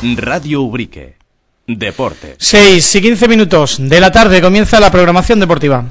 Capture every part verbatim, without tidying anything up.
Radio Ubrique. Deportes. seis y quince minutos de la tarde comienza la programación deportiva.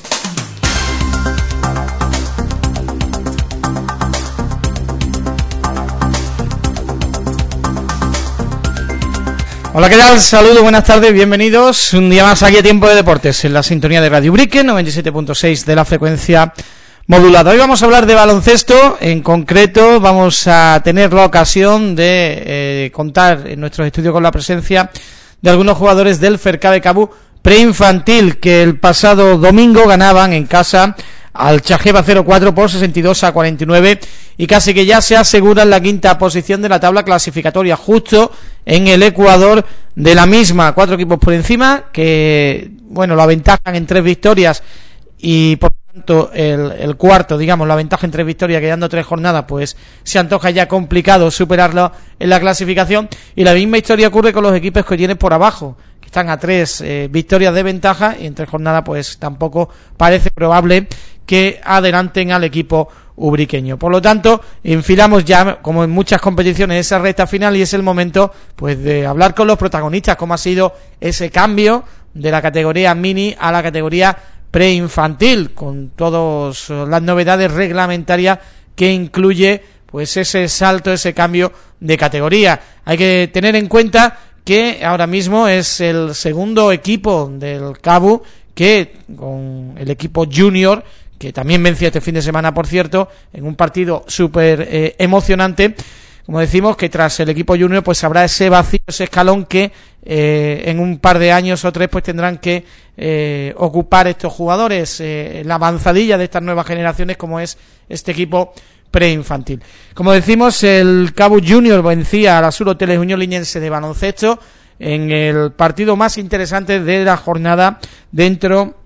Hola, ¿qué tal? Saludos, buenas tardes, bienvenidos un día más aquí a Tiempo de Deportes en la sintonía de Radio Ubrique, noventa y siete punto seis de la frecuencia modulada. Hoy vamos a hablar de baloncesto, en concreto vamos a tener la ocasión de eh, contar en nuestros estudios con la presencia de algunos jugadores del Fercabe Cabú preinfantil que el pasado domingo ganaban en casa al Chajeva cero cuatro por sesenta y dos a cuarenta y nueve y casi que ya se aseguran la quinta posición de la tabla clasificatoria, justo en el ecuador de la misma, cuatro equipos por encima que, bueno, lo aventajan en tres victorias y por tanto el, el cuarto, digamos, la ventaja en tres victorias quedando tres jornadas, pues se antoja ya complicado superarlo en la clasificación, y la misma historia ocurre con los equipos que tienen por abajo, que están a tres eh, victorias de ventaja y en tres jornadas pues tampoco parece probable que adelanten al equipo ubriqueño. Por lo tanto, enfilamos ya, como en muchas competiciones, esa recta final y es el momento pues de hablar con los protagonistas, cómo ha sido ese cambio de la categoría mini a la categoría preinfantil, con todas las novedades reglamentarias que incluye pues ese salto, ese cambio de categoría. Hay que tener en cuenta que ahora mismo es el segundo equipo del Cabú que, con el equipo junior, que también venció este fin de semana, por cierto, en un partido súper eh, emocionante, como decimos, que tras el equipo junior pues habrá ese vacío, ese escalón que eh, en un par de años o tres pues tendrán que eh, ocupar estos jugadores, eh, la avanzadilla de estas nuevas generaciones, como es este equipo preinfantil. Como decimos, el Cabú Junior vencía a la Sur Hoteles Unión Liñense de baloncesto en el partido más interesante de la jornada dentro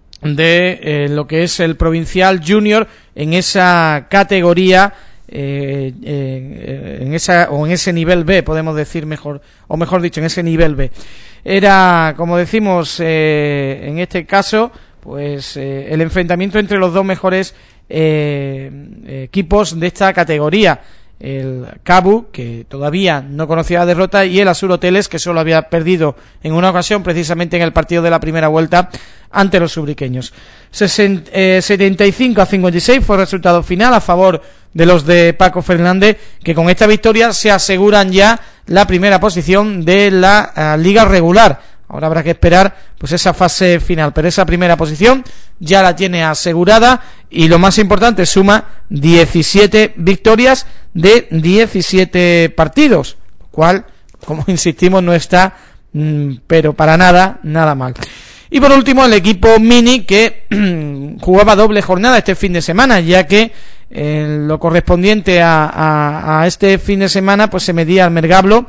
de eh, lo que es el provincial junior en esa categoría, eh, eh, en esa o en ese nivel B, podemos decir mejor, o mejor dicho, en ese nivel B. Era, como decimos, eh, en este caso, pues eh, el enfrentamiento entre los dos mejores eh, equipos de esta categoría. El Cabú, que todavía no conocía la derrota, y el Azur Hoteles, que solo había perdido en una ocasión, precisamente en el partido de la primera vuelta ante los ubriqueños. setenta y cinco a cincuenta y seis fue el resultado final a favor de los de Paco Fernández, que con esta victoria se aseguran ya la primera posición de la uh, liga regular. Ahora habrá que esperar pues esa fase final, pero esa primera posición ya la tiene asegurada, y lo más importante, suma diecisiete victorias de diecisiete partidos, lo cual, como insistimos, no está mmm, pero para nada, nada mal. Y por último, el equipo mini, que jugaba doble jornada este fin de semana, ya que en lo correspondiente a, a, a este fin de semana pues se medía al Mergablo.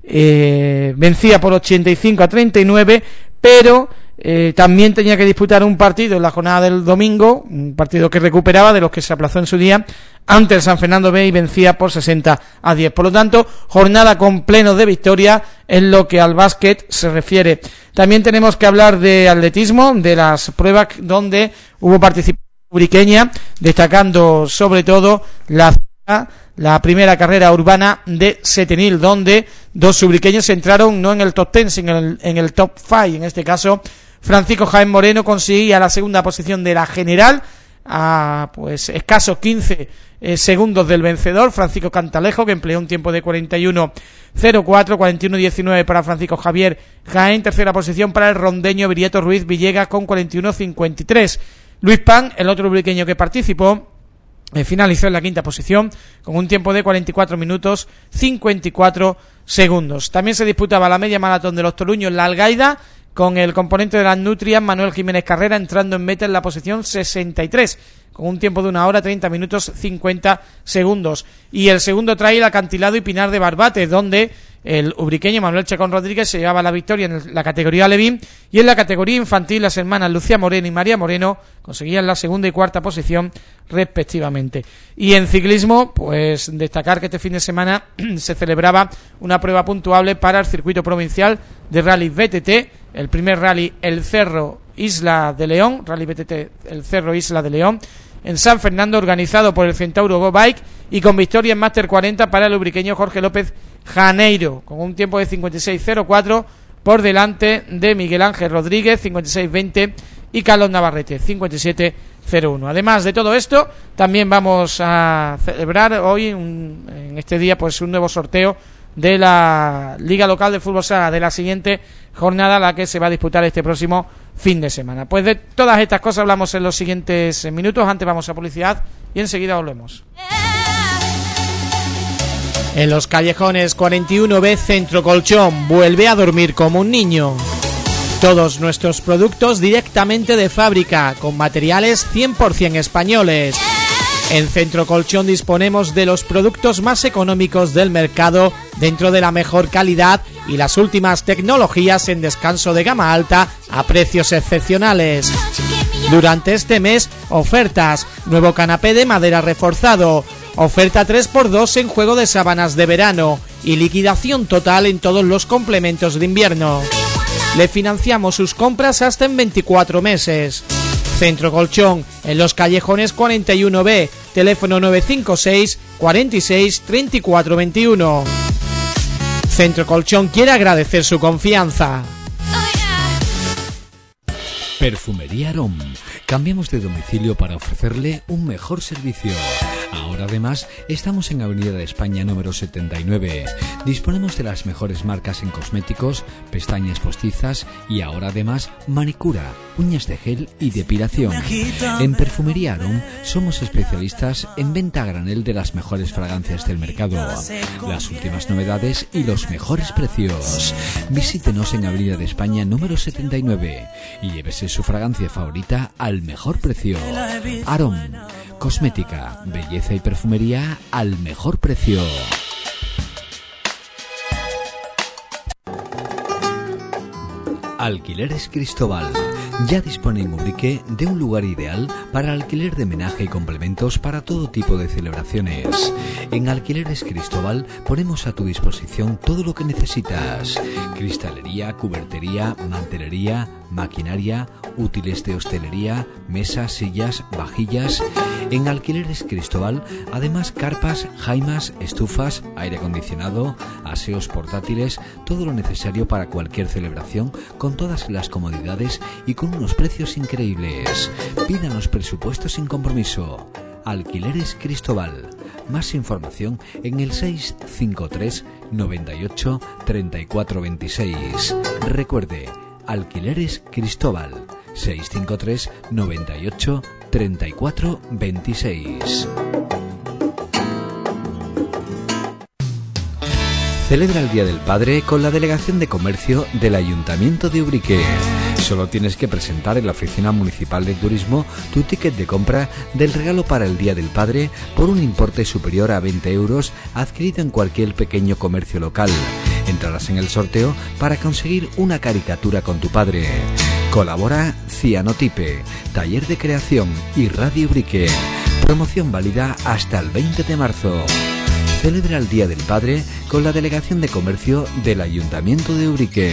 Eh, vencía por ochenta y cinco a treinta y nueve, pero eh, también tenía que disputar un partido en la jornada del domingo, un partido que recuperaba de los que se aplazó en su día ante el San Fernando B, y vencía por sesenta a diez. Por lo tanto, jornada con pleno de victoria en lo que al básquet se refiere. También tenemos que hablar de atletismo, de las pruebas donde hubo participación ubriqueña, destacando sobre todo la la primera carrera urbana de Setenil, donde dos ubriqueños entraron no en el top ten, sino en el, en el top cinco. En este caso, Francisco Jaén Moreno conseguía la segunda posición de la general, a pues escasos quince eh, segundos del vencedor, Francisco Cantalejo, que empleó un tiempo de cuarenta y uno cero cuatro, cuarenta y uno diecinueve para Francisco Javier Jaén. Tercera posición para el rondeño Virieto Ruiz Villegas con cuarenta y uno cincuenta y tres. Luis Pan, el otro ubriqueño que participó, Eh, finalizó en la quinta posición con un tiempo de cuarenta y cuatro minutos cincuenta y cuatro segundos. También se disputaba la media maratón de los Toruños en La Algaida, con el componente de las Nutrias, Manuel Jiménez Carrera, entrando en meta en la posición sesenta y tres, con un tiempo de una hora treinta minutos cincuenta segundos. Y el segundo trail, Acantilado y Pinar de Barbate, donde el ubriqueño Manuel Chacón Rodríguez se llevaba la victoria en la categoría Levín, y en la categoría infantil las hermanas Lucía Moreno y María Moreno conseguían la segunda y cuarta posición respectivamente. Y en ciclismo, pues destacar que este fin de semana se celebraba una prueba puntuable para el circuito provincial de Rally B T T, el primer rally El Cerro Isla de León, Rally B T T El Cerro Isla de León, en San Fernando, organizado por el Centauro Go Bike, y con victoria en Máster cuarenta para el ubriqueño Jorge López Janeiro, con un tiempo de cincuenta y seis cero cuatro por delante de Miguel Ángel Rodríguez, cincuenta y seis veinte, y Carlos Navarrete, cincuenta y siete cero uno. Además de todo esto, también vamos a celebrar hoy, un, en este día, pues un nuevo sorteo de la Liga Local de Fútbol Sala, de la siguiente jornada, la que se va a disputar este próximo fin de semana. Pues de todas estas cosas hablamos en los siguientes minutos. Antes vamos a publicidad y enseguida volvemos. En Los Callejones cuarenta y uno B, Centro Colchón, vuelve a dormir como un niño. Todos nuestros productos directamente de fábrica, con materiales cien por ciento españoles. En Centro Colchón disponemos de los productos más económicos del mercado, dentro de la mejor calidad y las últimas tecnologías en descanso de gama alta a precios excepcionales. Durante este mes, ofertas: nuevo canapé de madera reforzado, oferta tres por dos en juego de sábanas de verano y liquidación total en todos los complementos de invierno. Le financiamos sus compras hasta en veinticuatro meses. Centro Colchón, en Los Callejones cuarenta y uno B, teléfono nueve cinco seis, cuarenta y seis, treinta y cuatro veintiuno. Centro Colchón quiere agradecer su confianza. Perfumería Arom. Cambiamos de domicilio para ofrecerle un mejor servicio. Ahora además estamos en Avenida de España número setenta y nueve. Disponemos de las mejores marcas en cosméticos, pestañas postizas y ahora además manicura, uñas de gel y depilación. En Perfumería Arom somos especialistas en venta a granel de las mejores fragancias del mercado, las últimas novedades y los mejores precios. Visítenos en Avenida de España número setenta y nueve y llévese su fragancia favorita al mejor precio. Arom, cosmética, belleza y perfumería al mejor precio. Alquileres Cristóbal. Ya dispone en Ubrique de un lugar ideal para alquiler de menaje y complementos para todo tipo de celebraciones. En Alquileres Cristóbal ponemos a tu disposición todo lo que necesitas: cristalería, cubertería, mantelería, maquinaria, útiles de hostelería, mesas, sillas, vajillas. En Alquileres Cristóbal, además, carpas, jaimas, estufas, aire acondicionado, aseos portátiles, todo lo necesario para cualquier celebración, con todas las comodidades y con unos precios increíbles. Pídanos presupuestos sin compromiso. Alquileres Cristóbal. Más información en el seis cinco tres, noventa y ocho, treinta y cuatro veintiséis. Recuerde, Alquileres Cristóbal. seis cinco tres, noventa y ocho, treinta y cuatro veintiséis. Celebra el Día del Padre con la Delegación de Comercio del Ayuntamiento de Ubrique. Solo tienes que presentar en la Oficina Municipal de Turismo tu ticket de compra del regalo para el Día del Padre por un importe superior a veinte euros adquirido en cualquier pequeño comercio local. Entrarás en el sorteo para conseguir una caricatura con tu padre. Colabora Cianotipe, Taller de Creación y Radio Ubrique. Promoción válida hasta el veinte de marzo. Celebra el Día del Padre con la Delegación de Comercio del Ayuntamiento de Ubrique.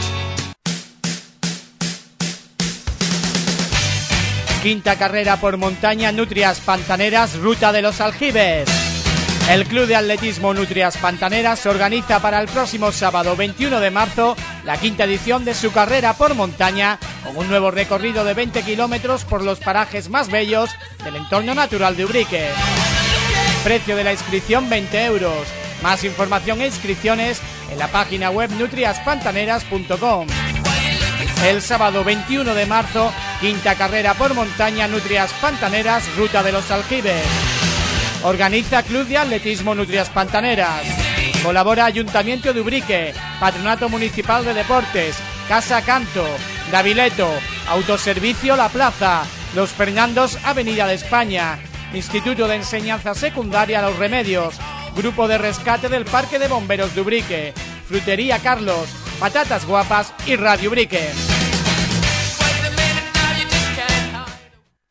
Quinta carrera por montaña Nutrias Pantaneras, Ruta de los Aljibes. El Club de Atletismo Nutrias Pantaneras organiza para el próximo sábado veintiuno de marzo la quinta edición de su carrera por montaña, con un nuevo recorrido de veinte kilómetros por los parajes más bellos del entorno natural de Ubrique. Precio de la inscripción veinte euros. Más información e inscripciones en la página web nutrias pantaneras punto com. El sábado veintiuno de marzo, quinta carrera por montaña Nutrias Pantaneras, Ruta de los Aljibes. Organiza Club de Atletismo Nutrias Pantaneras. Colabora Ayuntamiento de Ubrique, Patronato Municipal de Deportes, Casa Canto, Davileto, Autoservicio La Plaza, Los Fernandos, Avenida de España, Instituto de Enseñanza Secundaria Los Remedios, Grupo de Rescate del Parque de Bomberos de Ubrique, Frutería Carlos, Patatas Guapas y Radio Ubrique.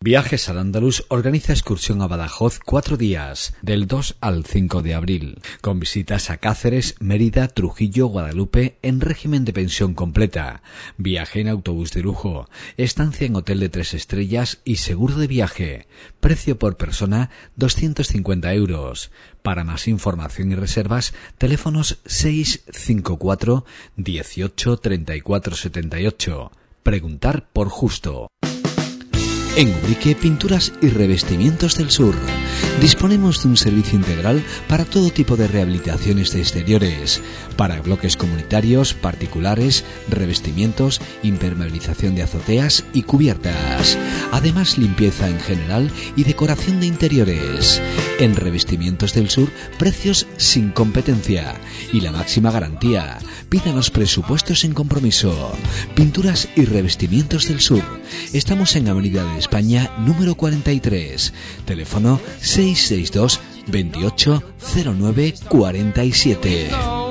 Viajes al Andaluz organiza excursión a Badajoz cuatro días, del dos al cinco de abril, con visitas a Cáceres, Mérida, Trujillo, Guadalupe, en régimen de pensión completa, viaje en autobús de lujo, estancia en hotel de tres estrellas y seguro de viaje. Precio por persona doscientos cincuenta euros. Para más información y reservas, teléfonos seis cinco cuatro dieciocho treinta y cuatro setenta y ocho. Preguntar por Justo. En Ubrique, Pinturas y Revestimientos del Sur. Disponemos de un servicio integral para todo tipo de rehabilitaciones de exteriores, para bloques comunitarios, particulares, revestimientos, impermeabilización de azoteas y cubiertas. Además, limpieza en general y decoración de interiores. En Revestimientos del Sur, precios sin competencia y la máxima garantía. Pídanos presupuestos sin compromiso. Pinturas y Revestimientos del Sur. Estamos en Avenida de España número cuarenta y tres. Teléfono seis seis dos veintiocho cero nueve cuarenta y siete.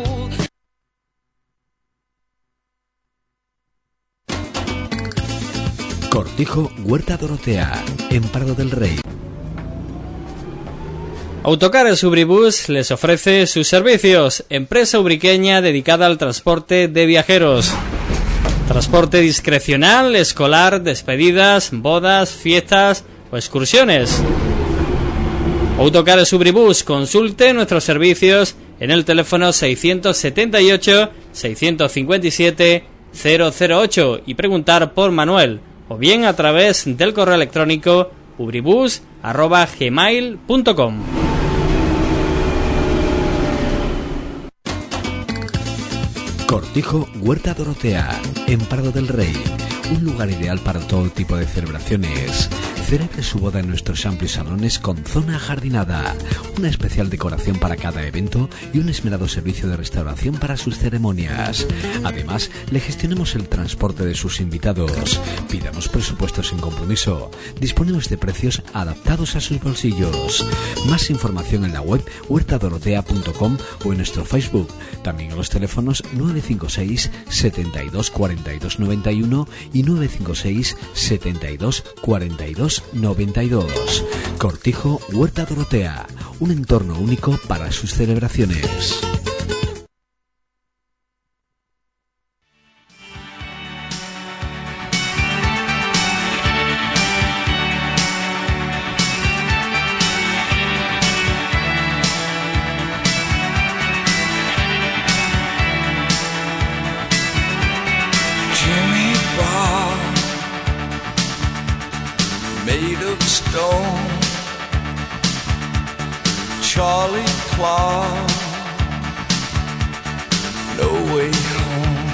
Cortijo Huerta Dorotea, en Prado del Rey. Autocares Ubribus les ofrece sus servicios, empresa ubriqueña dedicada al transporte de viajeros. Transporte discrecional, escolar, despedidas, bodas, fiestas o excursiones. Autocares Ubribus, consulte nuestros servicios en el teléfono seiscientos setenta y ocho seiscientos cincuenta y siete cero cero ocho y preguntar por Manuel, o bien a través del correo electrónico ubribus arroba gmail punto com. Cortijo Huerta Dorotea, en Prado del Rey. Un lugar ideal para todo tipo de celebraciones. Celebre su boda en nuestros amplios salones con zona ajardinada, una especial decoración para cada evento y un esmerado servicio de restauración para sus ceremonias. Además, le gestionamos el transporte de sus invitados. Pidamos presupuestos sin compromiso. Disponemos de precios adaptados a sus bolsillos. Más información en la web huerta dorotea punto com o en nuestro Facebook. También en los teléfonos nueve cinco seis setenta y dos cuarenta y dos noventa y uno y nueve cinco seis setenta y dos cuarenta y dos noventa y dos. Cortijo Huerta Dorotea, un entorno único para sus celebraciones. Charlie Clark, no way home.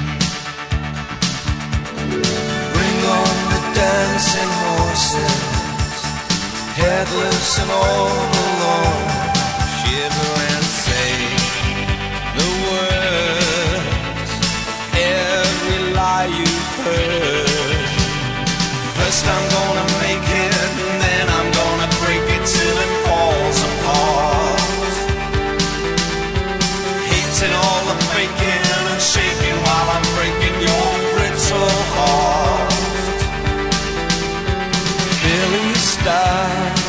Bring on the dancing horses, headless and all alone. Shiver and say the words, every lie you've heard. First I'm gonna make it, and then I'm gonna break it till it falls apart. And all the breaking and shaking while I'm breaking your brittle heart. Billy Stars,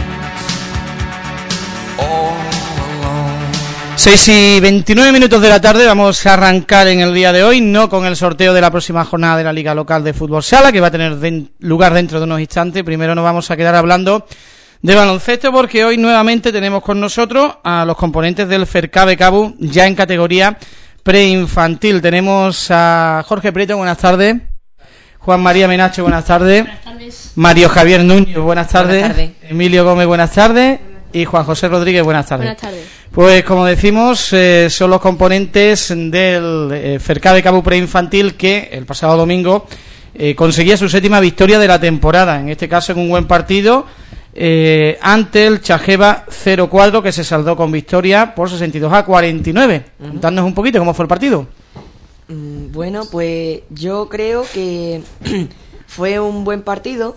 all alone. seis y veintinueve minutos de la tarde. Vamos a arrancar en el día de hoy, no con el sorteo de la próxima jornada de la Liga Local de Fútbol Sala, que va a tener de- lugar dentro de unos instantes. Primero nos vamos a quedar hablando de baloncesto, porque hoy nuevamente tenemos con nosotros a los componentes del Fercabe Cabu, ya en categoría preinfantil. Tenemos a Jorge Prieto, buenas tardes. Juan María Menacho, buenas tardes. Buenas tardes. Mario Javier Núñez, buenas tardes. Buenas tardes. Emilio Gómez, buenas tardes. Y Juan José Rodríguez, buenas tardes. Buenas tardes. Pues como decimos, eh, son los componentes del eh, Fercabe Cabu preinfantil que el pasado domingo eh, conseguía su séptima victoria de la temporada, en este caso en un buen partido eh, ante el Chajeva cero cuatro, que se saldó con victoria por sesenta y dos a cuarenta y nueve. Uh-huh. Contadnos un poquito cómo fue el partido. Mm, bueno, pues yo creo que fue un buen partido.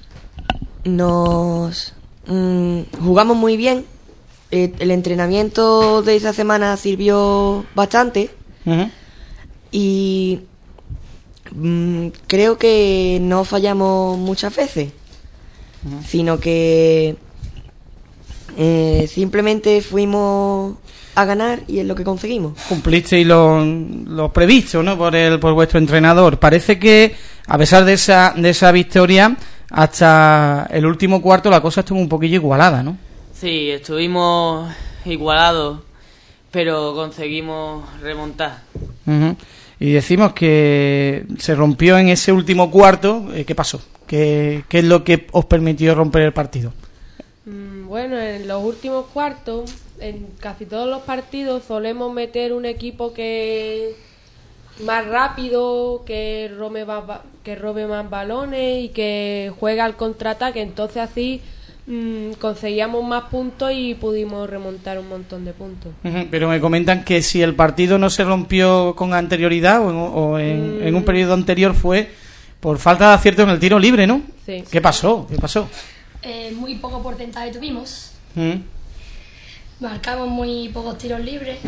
Nos mm, jugamos muy bien. Eh, el entrenamiento de esa semana sirvió bastante. Uh-huh. Y mm, creo que no fallamos muchas veces. sino que eh, simplemente fuimos a ganar y es lo que conseguimos. Cumplisteis lo, lo previsto, ¿no? Por el por vuestro entrenador. Parece que a pesar de esa de esa victoria, hasta el último cuarto la cosa estuvo un poquillo igualada, ¿no? Sí, estuvimos igualados, pero conseguimos remontar. Uh-huh. Y decimos que se rompió en ese último cuarto. ¿Qué pasó? ¿Qué, qué es lo que os permitió romper el partido? Mm, Bueno, en los últimos cuartos, en casi todos los partidos solemos meter un equipo que más rápido, que robe más, ba- que robe más balones y que juega al contraataque. Entonces así mm, conseguíamos más puntos y pudimos remontar un montón de puntos. Uh-huh. Pero me comentan que si el partido no se rompió con anterioridad o en, o en, Mm. en un periodo anterior fue por falta de acierto en el tiro libre, ¿no? Sí. ¿Qué pasó? ¿Qué pasó? Eh, muy poco porcentaje tuvimos. Uh-huh. Marcamos muy pocos tiros libres.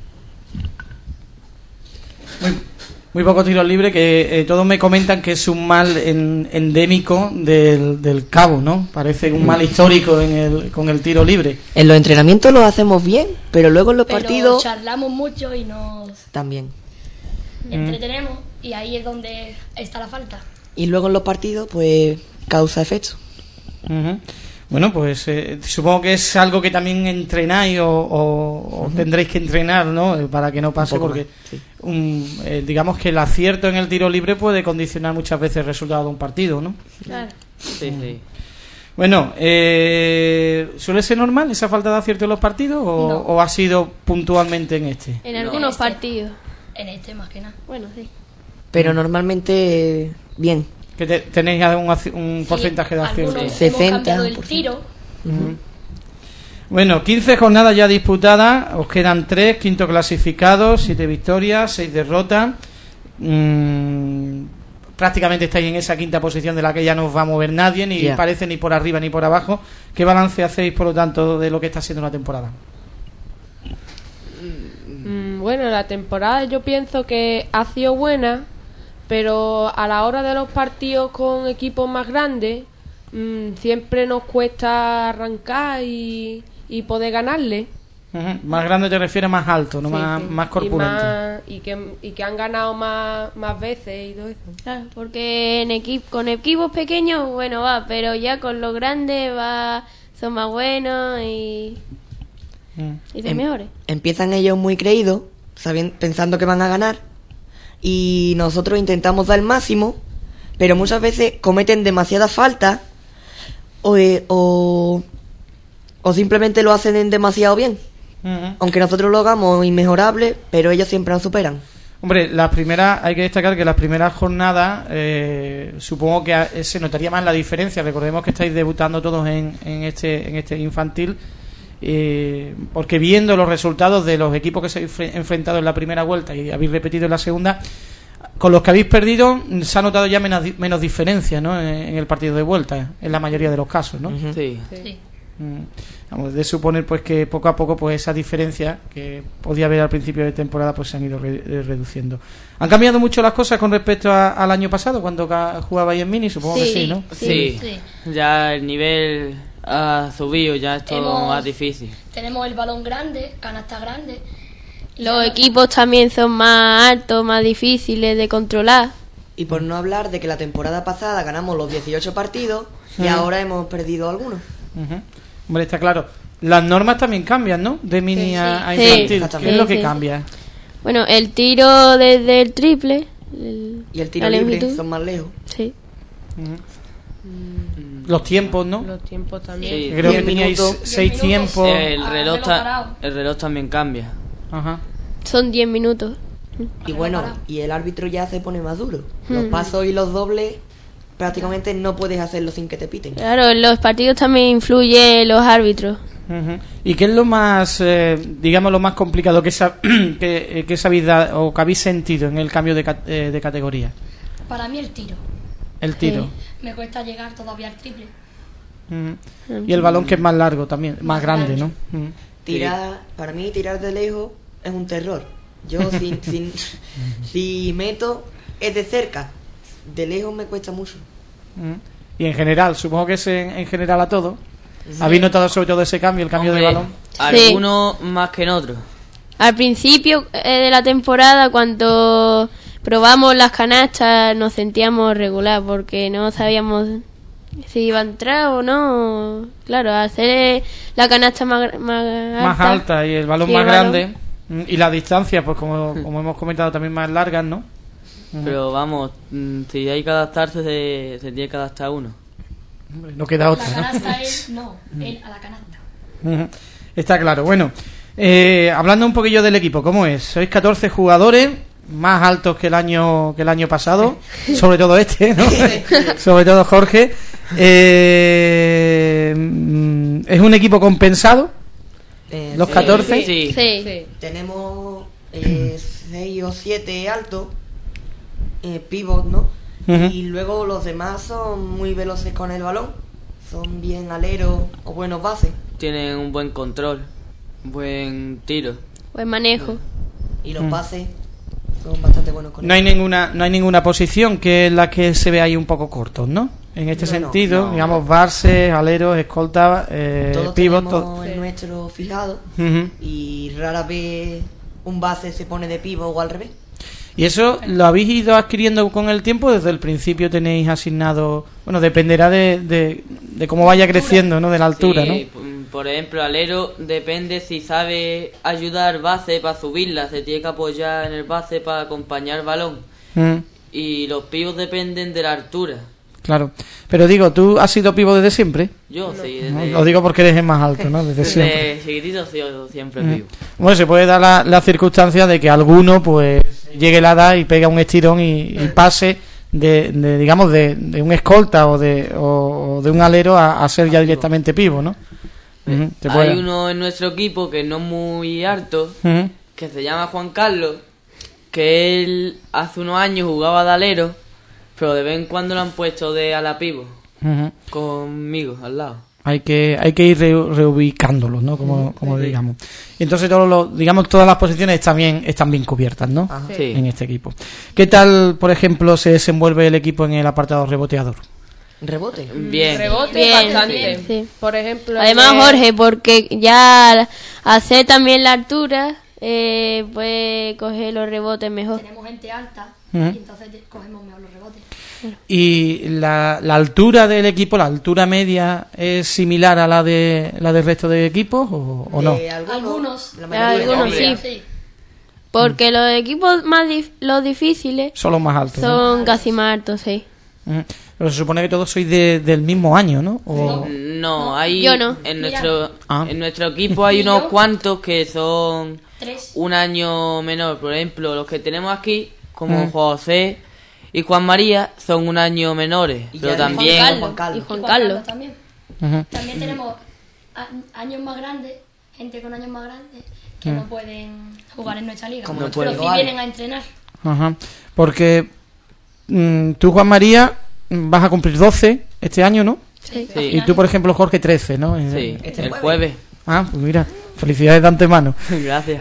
Muy, muy pocos tiros libres que eh, todos me comentan que es un mal en- endémico del, del Cabo, ¿no? Parece un mal histórico en el, con el tiro libre. En los entrenamientos lo hacemos bien, pero luego en los Pero partidos charlamos mucho y nos también. entretenemos y ahí es donde está la falta. Y luego en los partidos, pues, causa efecto. Ujú. Bueno, pues eh, supongo que es algo que también entrenáis o, o- o tendréis que entrenar, ¿no? Eh, Para que no pase, Un poco porque más, sí. un, eh, digamos que el acierto en el tiro libre puede condicionar muchas veces el resultado de un partido, ¿no? Claro. Sí, sí. Bueno, eh, ¿suele ser normal esa falta de acierto en los partidos o, No. o ha sido puntualmente en este? En No. algunos Este. partidos. En este más que nada. Bueno, sí. Pero normalmente, eh, bien. Que te- tenéis un, aci- un porcentaje de acierto. Algunos sesenta hemos cambiado el por ciento. tiro. Bueno, quince jornadas ya disputadas, os quedan tres, quinto clasificado, siete victorias, seis derrotas. Mm, prácticamente estáis en esa quinta posición de la que ya no os va a mover nadie, ni Ya. parece ni por arriba ni por abajo. ¿Qué balance hacéis, por lo tanto, de lo que está siendo la temporada? Mm, Bueno, la temporada yo pienso que ha sido buena, pero a la hora de los partidos con equipos más grandes, mm, siempre nos cuesta arrancar y, y poder ganarle. Ujú. Más grande te refieres más alto, no Sí, más, sí. más Y, corpulento. más- y que, y que han ganado más, más veces y todo eso. Claro, porque en equi- con equipos pequeños, bueno, va, pero ya con los grandes va, son más buenos y, Mm. y son Em- mejores. Empiezan ellos muy creídos, sabien- pensando que van a ganar, y nosotros intentamos dar el máximo, pero muchas veces cometen demasiadas faltas o, eh, o, o simplemente lo hacen en demasiado bien. Ujú. Aunque nosotros lo hagamos inmejorable, pero ellos siempre nos superan. Hombre, las primeras, hay que destacar que las primeras jornadas eh, supongo que a- se notaría más la diferencia. Recordemos que estáis debutando todos en, en este en este infantil, eh, porque viendo los resultados de los equipos que se habéis fre- enfrentado en la primera vuelta y habéis repetido en la segunda, con los que habéis perdido se ha notado ya menos, di- menos diferencia, ¿no? en, en el partido de vuelta, en la mayoría de los casos, ¿no? Sí. Sí. Mm, Vamos, de suponer pues que poco a poco pues esa diferencia que podía haber al principio de temporada pues se han ido re- eh, reduciendo. ¿Han cambiado mucho las cosas con respecto a- al año pasado cuando ca- jugabais en mini? Supongo que sí, ¿no? Sí. Sí. Ya el nivel ha subido, ya es todo Hemos- más difícil. Tenemos el balón grande, canasta grande. y Los ya- equipos también son más altos, más difíciles de controlar. Y por no hablar de que la temporada pasada ganamos los dieciocho partidos y Sí. ahora hemos perdido algunos. Ujú. Hombre, está claro. Las normas también cambian, ¿no? De mini Sí, a, a sí. infantil. Sí, ¿Qué es lo que sí. cambia? Bueno, el tiro desde el triple. el- Y el tiro la libre longitud, son más lejos. Sí. Ujú. Los tiempos, ¿no? Los tiempos también. Sí. Creo que Diez teníais minutos. seis Diez tiempos. minutos. El Ah, reloj, reloj ta- parado. el reloj también cambia. Ajá. Son diez minutos. Y bueno, y el árbitro ya se pone más duro. Hmm. Los pasos y los dobles prácticamente no puedes hacerlo sin que te piten. Claro, en los partidos también influyen los árbitros. Ujú. ¿Y qué es lo más, eh, digamos, lo más complicado que, sa- que, eh, que sabéis dar o que habéis sentido en el cambio de, ca- eh, de categoría? Para mí el tiro. El tiro. Me cuesta llegar todavía al triple. Ujú. Y el balón que es más largo también, más Más grande, grande. ¿no? Ujú. Tirar, para mí tirar de lejos es un terror. Yo si, si, si meto es de cerca, de lejos me cuesta mucho. Ujú. y en general, supongo que es en, en general a todo. Sí. ¿Habéis notado sobre todo ese cambio, el cambio Hombre, de balón? Algunos sí. más que en otros. Al principio eh, de la temporada, cuando probamos las canastas, nos sentíamos regular porque no sabíamos si iba a entrar o no. Claro, hacer la canasta más, más alta, más alta y el balón sí, más el grande balón. Y la distancia, pues como, como hemos comentado, también más largas, ¿no? Pero vamos, si hay que adaptarse, se, se tiene que adaptar uno. No queda otra. La canasta ¿no? es no, él a la canasta. Uh-huh. Está claro. Bueno, eh, hablando un poquillo del equipo, ¿cómo es? Sois catorce jugadores, más altos que el año que el año pasado, sobre todo este, ¿no? Sobre todo Jorge. Eh, ¿Es un equipo compensado? Eh, ¿Los sí, catorce? Sí. Sí. Sí. Tenemos eh, seis o siete altos, eh, pivot, ¿no? Uh-huh. Y luego los demás son muy veloces con el balón, son bien aleros o buenos bases. Tienen un buen control, un buen tiro. Buen manejo. Y los Mm. bases son bastante buenos con No hay el ninguna no hay ninguna posición que es la que se ve ahí un poco cortos, ¿no? En este No, sentido, no. digamos, bases, aleros, escolta, eh, Todos pivot. tenemos to- el nuestro fijado Ujú. y rara vez un base se pone de pivot o al revés. ¿Y eso lo habéis ido adquiriendo con el tiempo? ¿Desde el principio tenéis asignado...? Bueno, dependerá de, de, de cómo vaya creciendo, ¿no? De la altura, Sí, ¿no? p- por ejemplo, alero depende si sabe ayudar base para subirla, se tiene que apoyar en el base para acompañar el balón. Mm, Y los pivos dependen de la altura. claro. Pero digo, ¿tú has sido pivo desde siempre? Yo sí, No, desde, lo digo porque eres el más alto, ¿no? Desde siempre. desde chiquitito he sido siempre Mm. pivo. Bueno, se puede dar la, la circunstancia de que alguno, pues, llegue la edad y pega un estirón y, y pase de, de, digamos, de, de un escolta o de, o, o de un alero a, a ser ya directamente pivo, ¿no? Ujú, se puede. Hay uno en nuestro equipo que no es muy alto, Ujú. que se llama Juan Carlos, que él hace unos años jugaba de alero, pero de vez en cuando lo han puesto de ala pivo, Ujú. conmigo, al lado. Hay que hay que ir re- reubicándolos, ¿no? Como, como digamos. Y entonces todos los, digamos todas las posiciones están bien están bien cubiertas, ¿no? Ajá. Sí. En este equipo. ¿Qué tal, por ejemplo, se desenvuelve el equipo en el apartado reboteador? Rebote. Bien. Rebote Bien, bastante. sí. Por ejemplo, Además, eh, Jorge, porque ya hacer también la altura, eh, puede coger los rebotes mejor. Tenemos gente alta Ujú. y entonces te- cogemos mejor los rebotes. Y la, la altura del equipo, la altura media, ¿es similar a la de la del resto de equipos o, o no? De algunos, Algunos. la De mayoría. algunos, Hombre. sí. Porque los equipos más dif- los difíciles Son los más altos, ¿no? son casi más altos, sí. Ujú. Pero se supone que todos sois de- del mismo año, ¿no? O... No, hay Yo no. en Mira. nuestro Ah. en nuestro equipo hay ¿Y unos yo? cuantos que son Tres. un año menor. Por ejemplo, los que tenemos aquí, como Mm. José y Juan María, son un año menores. Y Pero ya también Juan Juan Carlos. Y Juan Y Carlos. también. Ujú. También tenemos a- años más grandes, gente con años más grandes, que Mm. no pueden jugar en nuestra liga. Como No pero pueden. sí vienen a entrenar. Ajá. Porque mm, tú, Juan María, mm, vas a cumplir doce este año, ¿no? Sí. Sí. Y tú, por ejemplo, Jorge, trece, ¿no? Sí, Este el jueves. jueves. Ah, pues mira, felicidades de antemano. Gracias.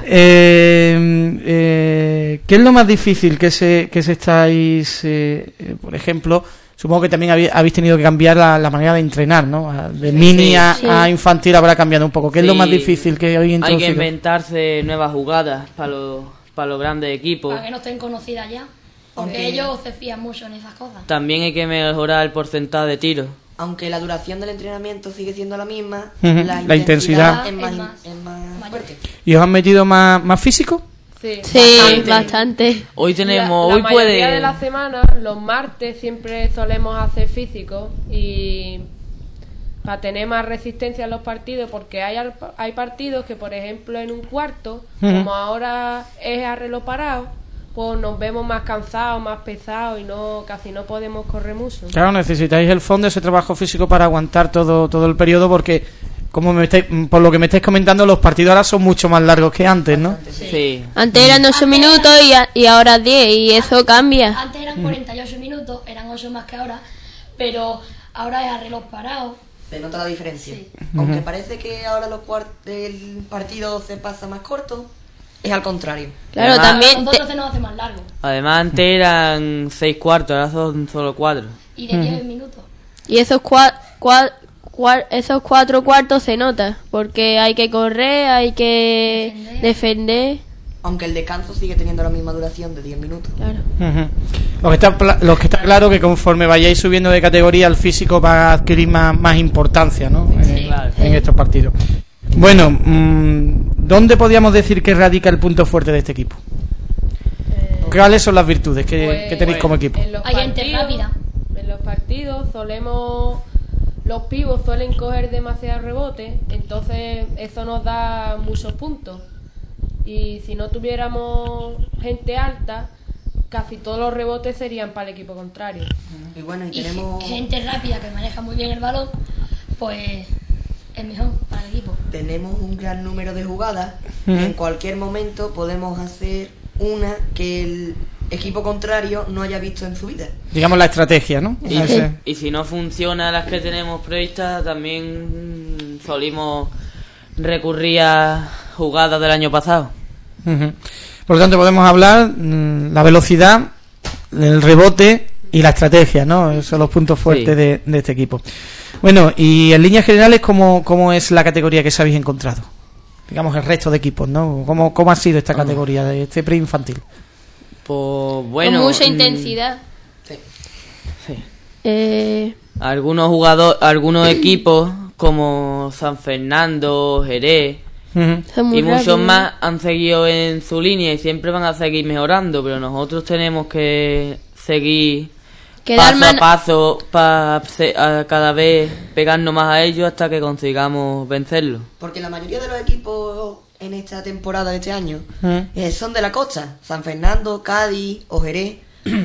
Eh, eh, ¿Qué es lo más difícil que se, que se estáis, eh, eh, por ejemplo, supongo que también habí- habéis tenido que cambiar la, la manera de entrenar, ¿no? A- De mini a, Sí. a infantil habrá cambiado un poco. ¿Qué es lo Sí. más difícil que habéis Hay que introducido? inventarse nuevas jugadas para los para los grandes equipos. Para que no estén conocidas ya. Porque Aunque- ellos se fían mucho en esas cosas. También hay que mejorar el porcentaje de tiros. Aunque la duración del entrenamiento sigue siendo la misma, Ujú, la, la intensidad. intensidad es más, Es más- es más mayor. fuerte. ¿Y os han metido más, más físico? Sí. Sí, Bastante. bastante. Hoy La, tenemos, la hoy mayoría puede de la semana, los martes siempre solemos hacer físico y para tener más resistencia en los partidos, porque hay al- hay partidos que, por ejemplo, en un cuarto, Ujú. como ahora es a reloj parado, pues nos vemos más cansados, más pesados y no casi no podemos correr mucho. Claro, necesitáis el fondo, ese trabajo físico para aguantar todo, todo el periodo, porque, como me estáis, por lo que me estáis comentando, los partidos ahora son mucho más largos que antes, ¿no? sí. Antes eran ocho minutos y, a- y ahora diez, y eso cambia. Antes eran cuarenta y ocho minutos, eran ocho más que ahora, pero ahora es a reloj parado. Se nota la diferencia. Sí. Aunque parece que ahora los cuart el partido se pasa más corto, es al contrario. Claro, Además- también te- Nosotros se nos hace más largo. Además antes eran seis cuartos, ahora son solo cuatro. Y de diez minutos. Y esos cua, cua, cua, esos cuatro cuartos se nota, porque hay que correr, hay que defender. defender. Aunque el descanso sigue teniendo la misma duración de diez minutos. Claro. Uh-huh. Lo que está, lo que está claro que conforme vayáis subiendo de categoría, el físico va a adquirir más, más importancia, ¿no? Sí, en, claro. en estos partidos. Bueno, mmm, ¿dónde podríamos decir que radica el punto fuerte de este equipo? Eh, ¿Cuáles son las virtudes que, pues, que tenéis pues, como equipo? En los Hay gente partidos- rápida. En los partidos solemos... Los pibos suelen coger demasiado rebote, entonces eso nos da muchos puntos. Y si no tuviéramos gente alta, casi todos los rebotes serían para el equipo contrario. Y bueno, y Y tenemos, gente rápida que maneja muy bien el balón, pues es mejor para el equipo. tenemos un gran número de jugadas. Ujú. Y en cualquier momento podemos hacer una que el equipo contrario no haya visto en su vida. Digamos la estrategia, ¿no? Y, Ese- y si no funciona las que tenemos previstas, también mm, solimos recurrir a jugadas del año pasado. Ujú. Por lo tanto, podemos hablar mm, la velocidad, el rebote y la estrategia, ¿no? Esos son los puntos fuertes Sí. de, de este equipo. Bueno, y en líneas generales, ¿cómo, cómo es la categoría que se habéis encontrado? Digamos, el resto de equipos, ¿no? ¿Cómo, cómo ha sido esta Ah. categoría de este preinfantil? Pues bueno. Con mucha mm, intensidad. Sí. sí. Eh, Algunos jugadores, algunos equipos como San Fernando, Jerez Ujú. son muy y muchos rápidos. más han seguido en su línea y siempre van a seguir mejorando, pero nosotros tenemos que seguir Quedar paso man- a paso para cada vez pegarnos más a ellos hasta que consigamos vencerlos. Porque la mayoría de los equipos en esta temporada de este año Ujú. eh, son de la costa. San Fernando, Cádiz o Jerez.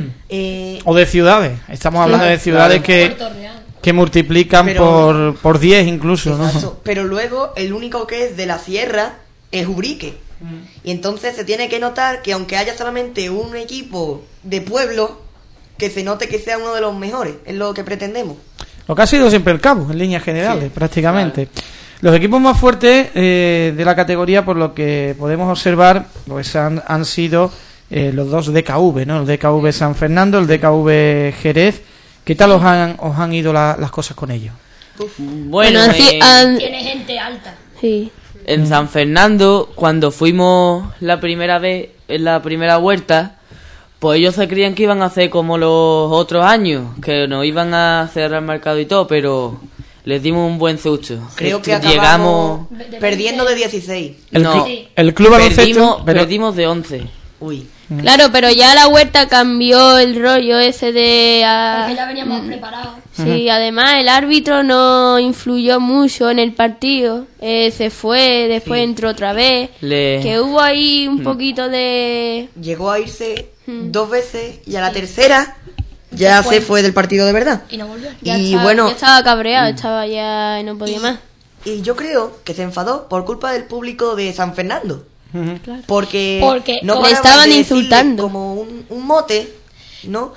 Eh, O de ciudades. Estamos hablando Claro, de ciudades claro. que, Puerto Real. que multiplican Pero- por por diez incluso, ¿no? Exacto. Pero luego el único que es de la sierra es Ubrique. Y entonces se tiene que notar que aunque haya solamente un equipo de pueblo, que se note que sea uno de los mejores. Es lo que pretendemos. Lo que ha sido siempre el Cabo, en líneas generales, Sí, prácticamente. Los equipos más fuertes eh, de la categoría, por lo que podemos observar, pues han, han sido eh, los dos D K V, ¿no? El D K V San Fernando, el D K V Jerez. ¿Qué tal os han, os han ido la- las cosas con ellos? Bueno, Bueno, así en, han- Tiene gente alta. sí. en San Fernando, cuando fuimos la primera vez, en la primera vuelta, pues ellos se creían que iban a hacer como los otros años, que nos iban a cerrar el mercado y todo, pero les dimos un buen susto. Creo que llegamos... acabamos perdiendo de dieciséis. El, No. clu- el club baloncesto... Perdimos, pero- perdimos de once. Uy. Claro, pero ya la vuelta cambió el rollo ese de... ah, Porque ya veníamos preparados. sí, además el árbitro no influyó mucho en el partido. Eh, se fue, después Sí. entró otra vez. Le- Que hubo ahí un poquito de... Llegó a irse Mm. dos veces y a la tercera ya Se fue. se fue del partido de verdad. Y no volvió. Ya Y estaba, bueno, ya estaba cabreado, estaba ya... no podía más. y yo creo que se enfadó por culpa del público de San Fernando. Ujú. Porque, Porque no le paraban estaban de decirle insultando. como un, un mote, ¿no?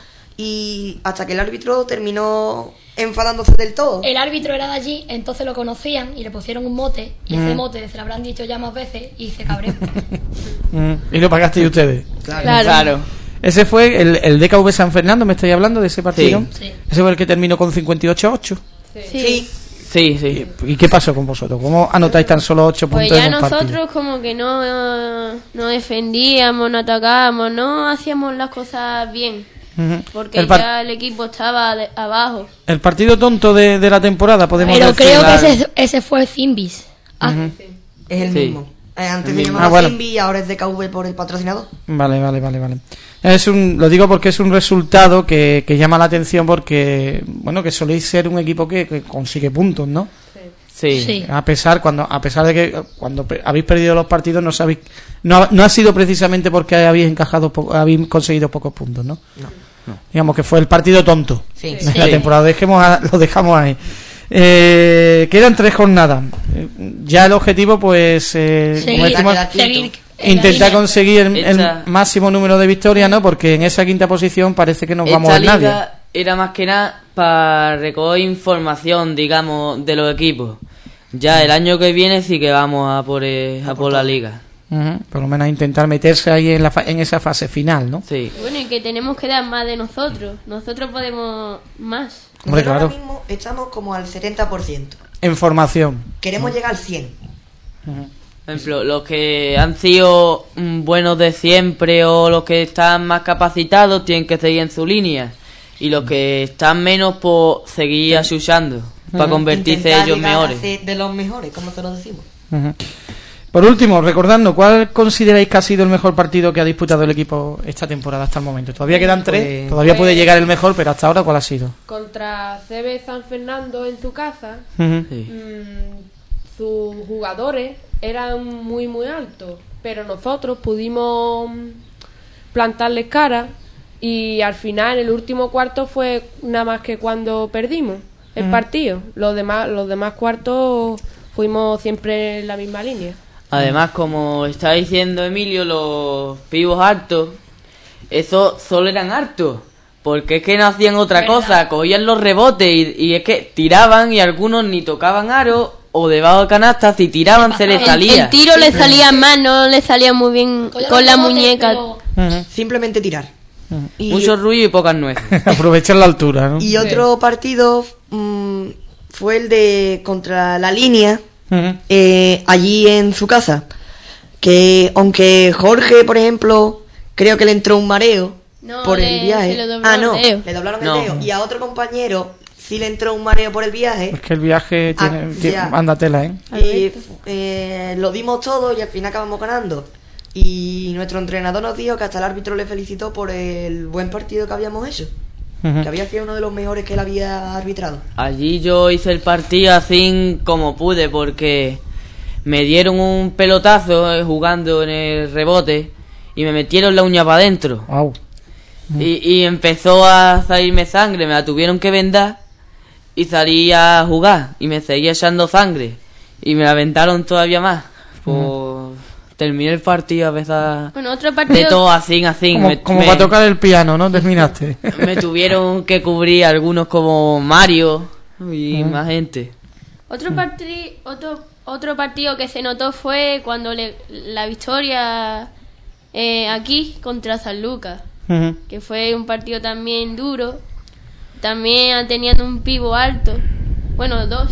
Y hasta que el árbitro terminó enfadándose del todo. El árbitro era de allí, entonces lo conocían y le pusieron un mote. Y ese mote se lo habrán dicho ya más veces y se cabreó. Mm. Y lo pagasteis ustedes. Claro. Claro. Ese fue el, el D K V San Fernando, ¿me estáis hablando de ese partido? Sí. Sí. Ese fue el que terminó con cincuenta y ocho a ocho. Sí. Sí, Sí, sí. ¿Y qué pasó con vosotros? ¿Cómo anotáis tan solo ocho Pues puntos ya en un partido? nosotros como que no, no defendíamos, no atacábamos, no hacíamos las cosas bien. Ujú. Porque el, par- ya el equipo estaba de- abajo. el partido tonto de, de la temporada, podemos Pero decir. creo claro. que ese, ese fue Zimbis. Ah, es el Sí. mismo. Eh, antes El se mismo. llamaba Ah, bueno. Simbi y ahora es de K V por el patrocinador. Vale, vale, vale, vale. Es un, lo digo porque es un resultado que, que llama la atención porque, bueno, que soléis ser un equipo que, que consigue puntos, ¿no? Sí. sí. A pesar cuando a pesar de que cuando pe- habéis perdido los partidos no sabéis no, no ha sido precisamente porque habéis encajado po- habéis conseguido pocos puntos, ¿no? No. Digamos que fue el partido tonto Sí. de la Sí. temporada. Dejemos a- lo dejamos ahí. Eh, quedan tres jornadas. Eh, Ya el objetivo, pues, eh, Seguir, como decimos, seguir en la intentar línea. conseguir el, el Esta- máximo número de victorias, ¿no? Porque en esa quinta posición parece que no vamos Esta a ver nadie. liga era más que nada para recoger información, digamos, de los equipos. Ya el año que viene sí que vamos a por, eh, a por la liga. Uh-huh. Por lo menos intentar meterse ahí en, la fa- en esa fase final, ¿no? Sí. Bueno, y que tenemos que dar más de nosotros. Nosotros podemos más. Hombre, Nosotros claro. ahora mismo estamos como al setenta por ciento. En formación. Queremos llegar al cien. Por ejemplo, los que han sido mm, buenos de siempre o los que están más capacitados tienen que seguir en su línea. Y los que están menos, pues seguir achuchando para convertirse Intentar ellos llegar a mejores. ser de los mejores, como se lo decimos. Uh-huh. Por último, recordando, ¿cuál consideráis que ha sido el mejor partido que ha disputado el equipo esta temporada hasta el momento? Todavía quedan tres, Pues- todavía puede llegar el mejor, pero hasta ahora, ¿cuál ha sido? Contra C B San Fernando en su casa, Uh-huh. Sí. mm, sus jugadores eran muy muy altos, pero nosotros pudimos mm, plantarles cara y al final en el último cuarto fue nada más que cuando perdimos el partido. Los demás los demás cuartos fuimos siempre en la misma línea. Además, como está diciendo Emilio, los pibos hartos, esos solo eran hartos. Porque es que no hacían otra ¿Verdad? cosa, cogían los rebotes y, y es que tiraban y algunos ni tocaban aro o debajo de canastas, si tiraban se les El, salía. el tiro le salía mal, no le salía muy bien Cogían con los la rebotes, muñeca. pero Uh-huh. Simplemente tirar. Y, Mucho ruido y pocas nueces. Aprovechar la altura, ¿no? y otro partido mm, fue el de contra la línea, Uh-huh. eh, allí en su casa. Que aunque Jorge, por ejemplo, creo que le entró un mareo No, por le- el viaje. se le dobló ah, el no, dedo. le doblaron No. el dedo. Y a otro compañero sí le entró un mareo por el viaje. Es que el viaje Ah, tiene, tiene- ya. anda tela, ¿eh? Y eh, lo dimos todo y al final acabamos ganando. Y nuestro entrenador nos dijo que hasta el árbitro le felicitó por el buen partido que habíamos hecho. Uh-huh. Que había sido uno de los mejores que él había arbitrado. Allí yo hice el partido así como pude porque me dieron un pelotazo eh, jugando en el rebote y me metieron la uña para adentro. Au. Y, y empezó a salirme sangre, me la tuvieron que vendar y salí a jugar y me seguía echando sangre y me la vendaron todavía más. Pues terminé el partido a veces Bueno, otro de partido. todo así, así. Como, me, como me- para tocar el piano, ¿no? Terminaste. me tuvieron que cubrir algunos como Mario y más gente. Otro, partri- otro, otro partido que se notó fue cuando le- la victoria eh, aquí contra San Lucas, Uh-huh. que fue un partido también duro, también teniendo un pivo alto, bueno, dos,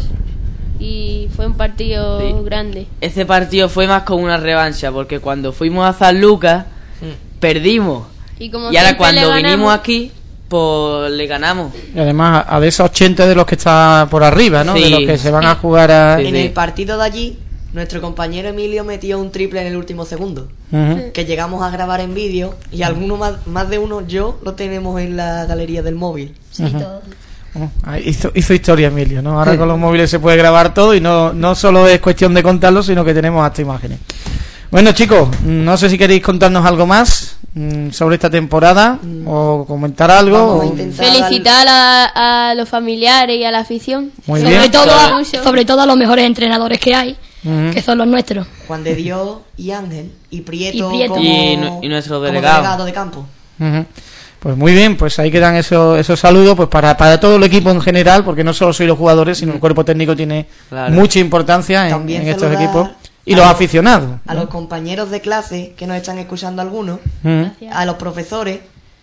y fue un partido Sí. grande. Ese partido fue más como una revancha porque cuando fuimos a San Lucas perdimos Y, como y ahora siempre le cuando ganamos, vinimos aquí pues le ganamos. Y además, a de esos ochenta de los que está por arriba, ¿no? Sí. De los que se van a jugar a... Sí, En sí. el partido de allí, nuestro compañero Emilio metió un triple en el último segundo. Ujú. Que llegamos a grabar en vídeo y alguno más, más de uno, yo, lo tenemos en la galería del móvil. sí, todo. Oh, ahí hizo, hizo historia Emilio, ¿no? Ahora con los móviles se puede grabar todo y no, no solo es cuestión de contarlo, sino que tenemos hasta imágenes. Bueno, chicos, no sé si queréis contarnos algo más mm, sobre esta temporada o comentar algo. Vamos a o- intentar felicitar a, a los familiares y a la afición. Muy Sobre bien. todo, a, Mucho. sobre todo a los mejores entrenadores que hay, Ujú. que son los nuestros. Juan de Dios y Ángel y Prieto, Y Prieto. Como, Y nu- y nuestro como delegado. de campo. Ujú. Pues muy bien, pues ahí quedan esos, esos saludos pues para, para todo el equipo en general, porque no solo soy los jugadores, sino el cuerpo técnico tiene Claro. mucha importancia en, También en estos saludar equipos. Y a los los- aficionados. A los compañeros de clase que nos están escuchando algunos, Ujú. a los profesores,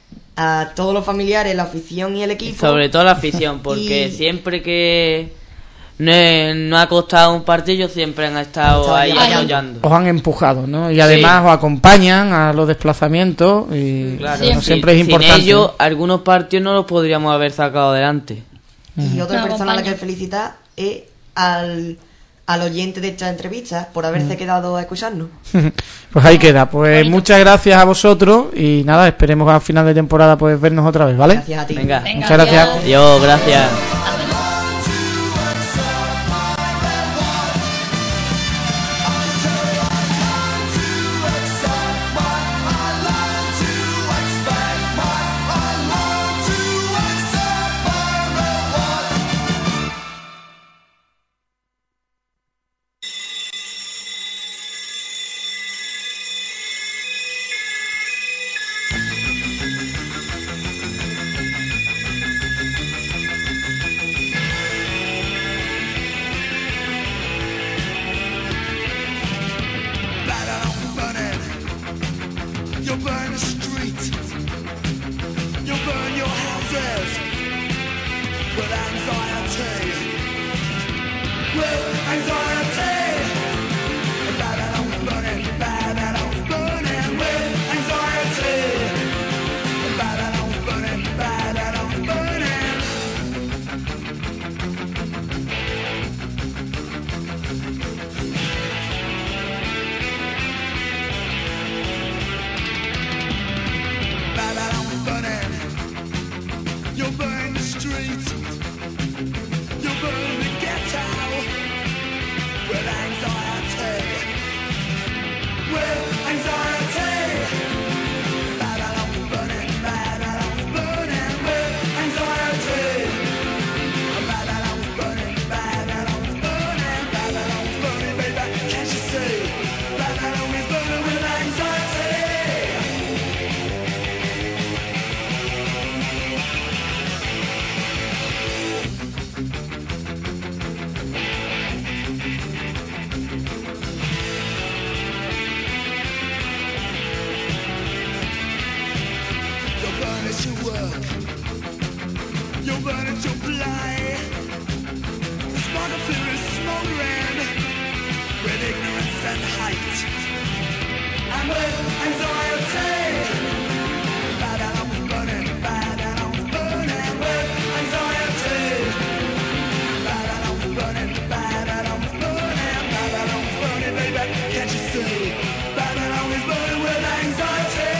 a todos los familiares, la afición y el equipo. Sobre todo la afición, porque Y- siempre que no, he- no ha costado un partido, siempre han estado Estaba ahí ahí. apoyando. Os han empujado, ¿no? Y además os acompañan a los desplazamientos y Claro, bueno, sí. siempre es Sin importante. ellos, algunos partidos no los podríamos haber sacado adelante. Y otra No, persona a la acompaña. que felicitar es al, al oyente de esta entrevista por haberse quedado a escucharnos. Pues ahí queda. Pues muchas gracias a vosotros y nada, esperemos a final de temporada pues vernos otra vez, ¿vale? Gracias a ti. Venga, Venga, Muchas gracias. adiós. Adiós, gracias. with anxiety, with anxiety. Babylon's burning, Babylon's burning with anxiety. Babylon's burning, Babylon's burning. Babylon's burning. You'll burn the street. You'll burn the ghetto with anxiety. With anxiety. Babylon's burning, Babylon's burning with anxiety. Babylon's burning, Babylon's burning, Babylon's burning, baby, can't you see? Babylon is burning with anxiety. You'll burn at your work. You'll burn at your play. The spark of fear is smoldering with ignorance and hate, and with anxiety. Babylon's burning, Babylon's burning with anxiety. Babylon's burning, Babylon's burning, Babylon's burning, baby, can't you see? Babylon is burning with anxiety.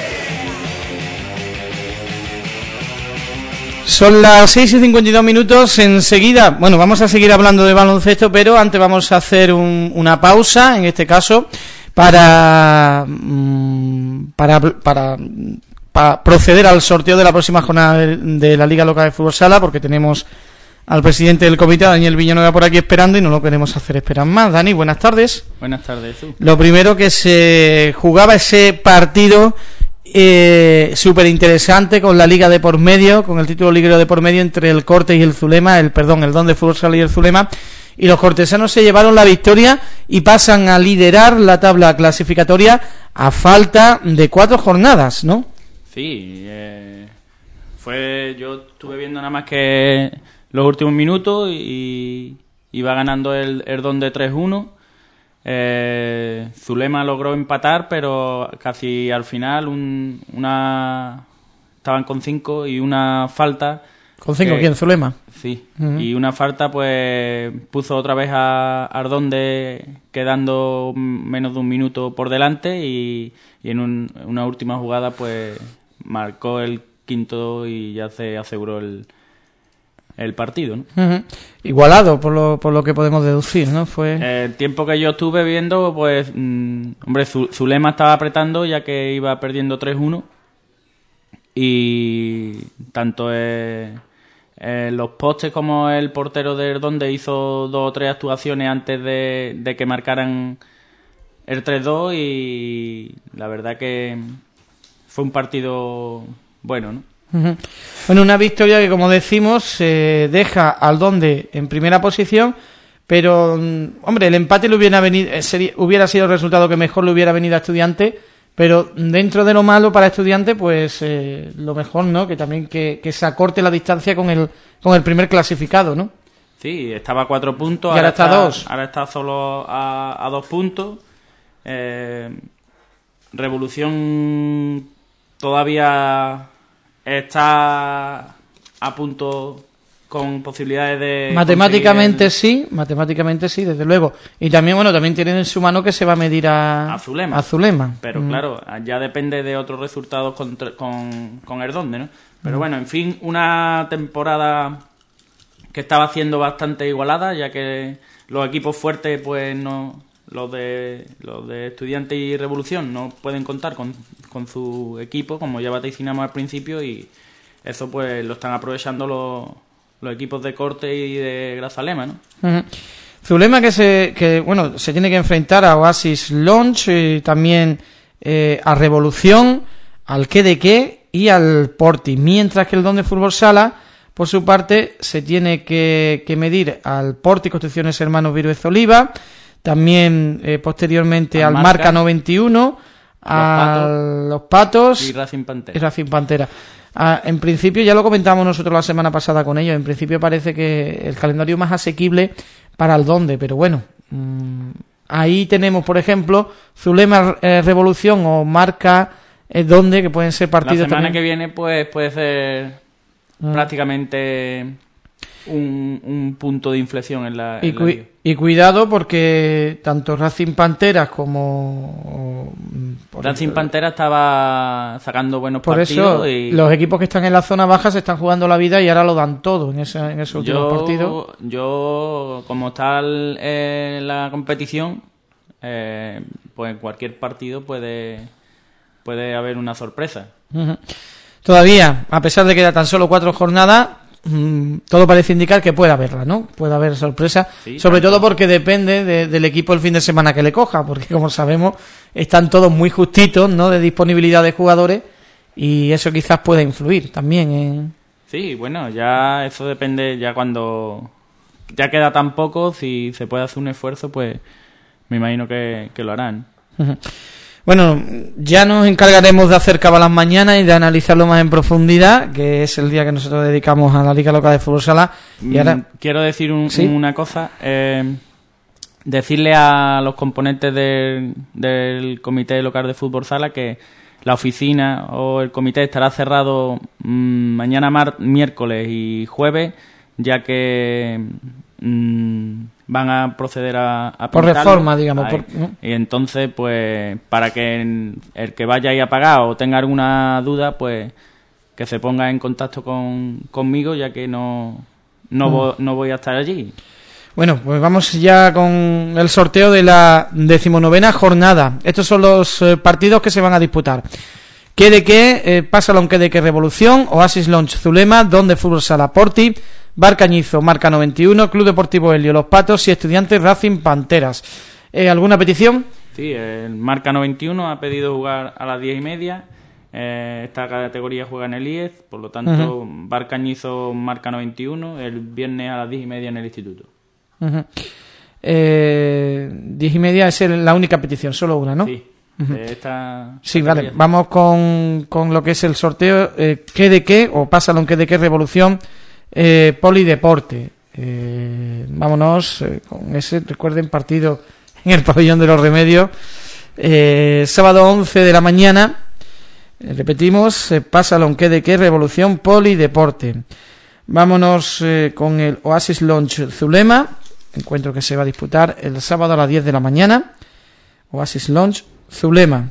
Son las seis y cincuenta y dos minutos. Enseguida, bueno, vamos a seguir hablando de baloncesto, pero antes vamos a hacer un, una pausa, en este caso, para, mm, para, para, para proceder al sorteo de la próxima jornada de, de la Liga Local de Fútbol Sala, porque tenemos al presidente del comité, Daniel Villanueva, por aquí esperando y no lo queremos hacer esperar más. Dani, buenas tardes. Buenas tardes, tú. Lo primero, que se jugaba ese partido eh, súper interesante con la Liga de por medio, con el título liguero de por medio entre el Corte y el Zulema, el perdón, el Don de Fútbol Sala y el Zulema, y los cortesanos se llevaron la victoria y pasan a liderar la tabla clasificatoria a falta de cuatro jornadas, ¿no? Sí, eh, fue, yo estuve viendo nada más que los últimos minutos y iba ganando el, el Don de tres uno. Eh, Zulema logró empatar, pero casi al final un, una estaban con cinco y una falta. ¿Con cinco que, quién? ¿Zulema? Sí, Uh-huh. y una falta pues puso otra vez a Ardonde quedando menos de un minuto por delante y, y en un, una última jugada pues marcó el quinto y ya se aseguró el el partido, ¿no? Uh-huh. Igualado, por lo, por lo que podemos deducir, ¿no? Fue... El tiempo que yo estuve viendo, pues, mmm, hombre, Zulema estaba apretando ya que iba perdiendo tres uno y tanto eh, eh, los postes como el portero de Ardonde hizo dos o tres actuaciones antes de, de que marcaran el tres dos y la verdad que fue un partido bueno, ¿no? Uh-huh. Bueno, una victoria que, como decimos, eh, deja al Donde en primera posición, pero, hombre, el empate le hubiera venido, eh, sería, hubiera sido el resultado que mejor le hubiera venido a Estudiante, pero dentro de lo malo para Estudiante, pues eh, lo mejor, ¿no? Que también que, que se acorte la distancia con el con el primer clasificado, ¿no? Sí, estaba a cuatro puntos, y ahora, ahora está a dos. Ahora está solo a, a dos puntos. Eh, Revolución todavía está a punto con posibilidades de matemáticamente el... sí, matemáticamente sí, desde luego. Y también, bueno, también tienen en su mano que se va a medir a, a Zulema. A Zulema. Pero mm. claro, ya depende de otros resultados con, con, con Ardonde, ¿no? Pero mm. bueno, en fin, una temporada que estaba haciendo bastante igualada, ya que los equipos fuertes, pues no, los de los de Estudiantes y Revolución no pueden contar con, con su equipo, como ya vaticinamos al principio, y eso pues lo están aprovechando los, los equipos de Corte y de Grazalema, ¿no? Uh-huh. Zulema que se que bueno se tiene que enfrentar a Oasis Launch y también eh, a Revolución, al Que de Que y al Porti, mientras que el Don de Fútbol Sala, por su parte, se tiene que, que medir al Porti Construcciones Hermanos Viruez Oliva, también eh, posteriormente al, al Marca noventa y uno, a los Patos y Racing Pantera. Y Racing Pantera. Ah, en principio, ya lo comentamos nosotros la semana pasada con ellos, en principio parece que el calendario más asequible para el Donde, pero bueno, mmm, ahí tenemos, por ejemplo, Zulema eh, Revolución o Marca eh, Donde, que pueden ser partidos La semana también. que viene pues puede ser mm. prácticamente un, un punto de inflexión en la, y, en la cu- liga. y cuidado porque tanto Racing Panteras como... Por Racing eso, Pantera estaba sacando buenos por partidos eso, y los equipos que están en la zona baja se están jugando la vida y ahora lo dan todo en, ese, en esos últimos yo, partidos. Yo, como tal eh, la competición, eh, pues en cualquier partido puede, puede haber una sorpresa. Uh-huh. Todavía, a pesar de que quedan tan solo cuatro jornadas, mmm, todo parece indicar que puede haberla, ¿no? Puede haber sorpresa, Sí, sobre tanto. todo porque depende de, del equipo el fin de semana que le coja, porque como sabemos están todos muy justitos, ¿no? De disponibilidad de jugadores y eso quizás pueda influir también en... Sí, bueno, ya eso depende, ya cuando ya queda tan poco, si se puede hacer un esfuerzo, pues me imagino que, que lo harán. Uh-huh. Bueno, ya nos encargaremos de hacer cábalas mañana y de analizarlo más en profundidad, que es el día que nosotros dedicamos a la Liga Local de Fútbol Sala. Y ahora... Mm, Quiero decir un- ¿Sí? una cosa, eh, decirle a los componentes del, del Comité Local de Fútbol Sala que la oficina o el comité estará cerrado mmm, mañana mar- miércoles y jueves, ya que mmm, van a proceder a, a Por pintarlo. reforma, digamos, Ahí. por- ¿no? Y entonces, pues, para que en- el que vaya ahí a pagar o tenga alguna duda, pues, que se ponga en contacto con, conmigo, ya que no, no, Mm. vo- no voy a estar allí. Bueno, pues vamos ya con el sorteo de la decimonovena jornada. Estos son los eh, partidos que se van a disputar. ¿Qué de qué? Eh, Pásalo en qué de qué Revolución, Oasis Lounge Zulema, Donde Fútbol Sala Porti, Bar Cañizo, Marca noventa y uno, Club Deportivo Helio Los Patos y Estudiantes Racing Panteras. Eh, ¿Alguna petición? Sí, el Marca noventa y uno ha pedido jugar a las diez y media. Eh, esta categoría juega en el I E Z, por lo tanto, Ujú. Bar Cañizo Marca noventa y uno, el viernes a las diez y media en el instituto. Uh-huh. Eh, diez y media es el- la única petición, solo una, ¿no? Sí, Ujú. de esta Sí, categoría. vale, vamos con, con lo que es el sorteo. Eh, ¿Qué de qué? O pásalo en qué de qué Revolución eh, Polideporte. Eh, vámonos eh, con ese, recuerden, partido en el Pabellón de los Remedios. Eh, sábado once de la mañana. Eh, repetimos, eh, pásalo en qué de qué Revolución Polideporte. Vámonos eh, con el Oasis Lounge Zulema. Encuentro que se va a disputar el sábado a las diez de la mañana. Oasis Lounge Zulema.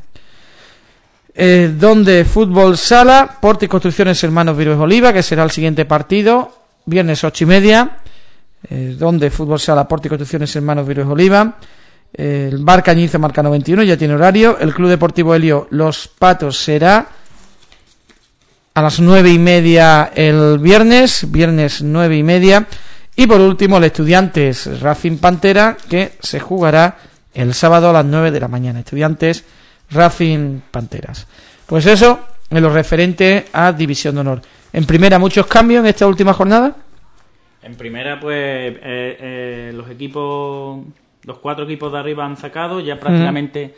Eh, donde Fútbol Sala, Porti Construcciones Hermanos Virués Oliva, que será el siguiente partido, viernes ocho y media. Eh, donde Fútbol Sala, Porti Construcciones Hermanos Virués Oliva. Eh, el Bar Cañizo Marca noventa y uno, ya tiene horario. El Club Deportivo Helio Los Patos será a las nueve y media el viernes, viernes nueve y media. Y por último, el Estudiantes Racing Pantera, que se jugará el sábado a las nueve de la mañana. Estudiantes Racing Panteras. Pues eso, en lo referente a División de Honor. En primera, muchos cambios en esta última jornada. En primera, pues, eh, eh, los equipos, los cuatro equipos de arriba han sacado, ya prácticamente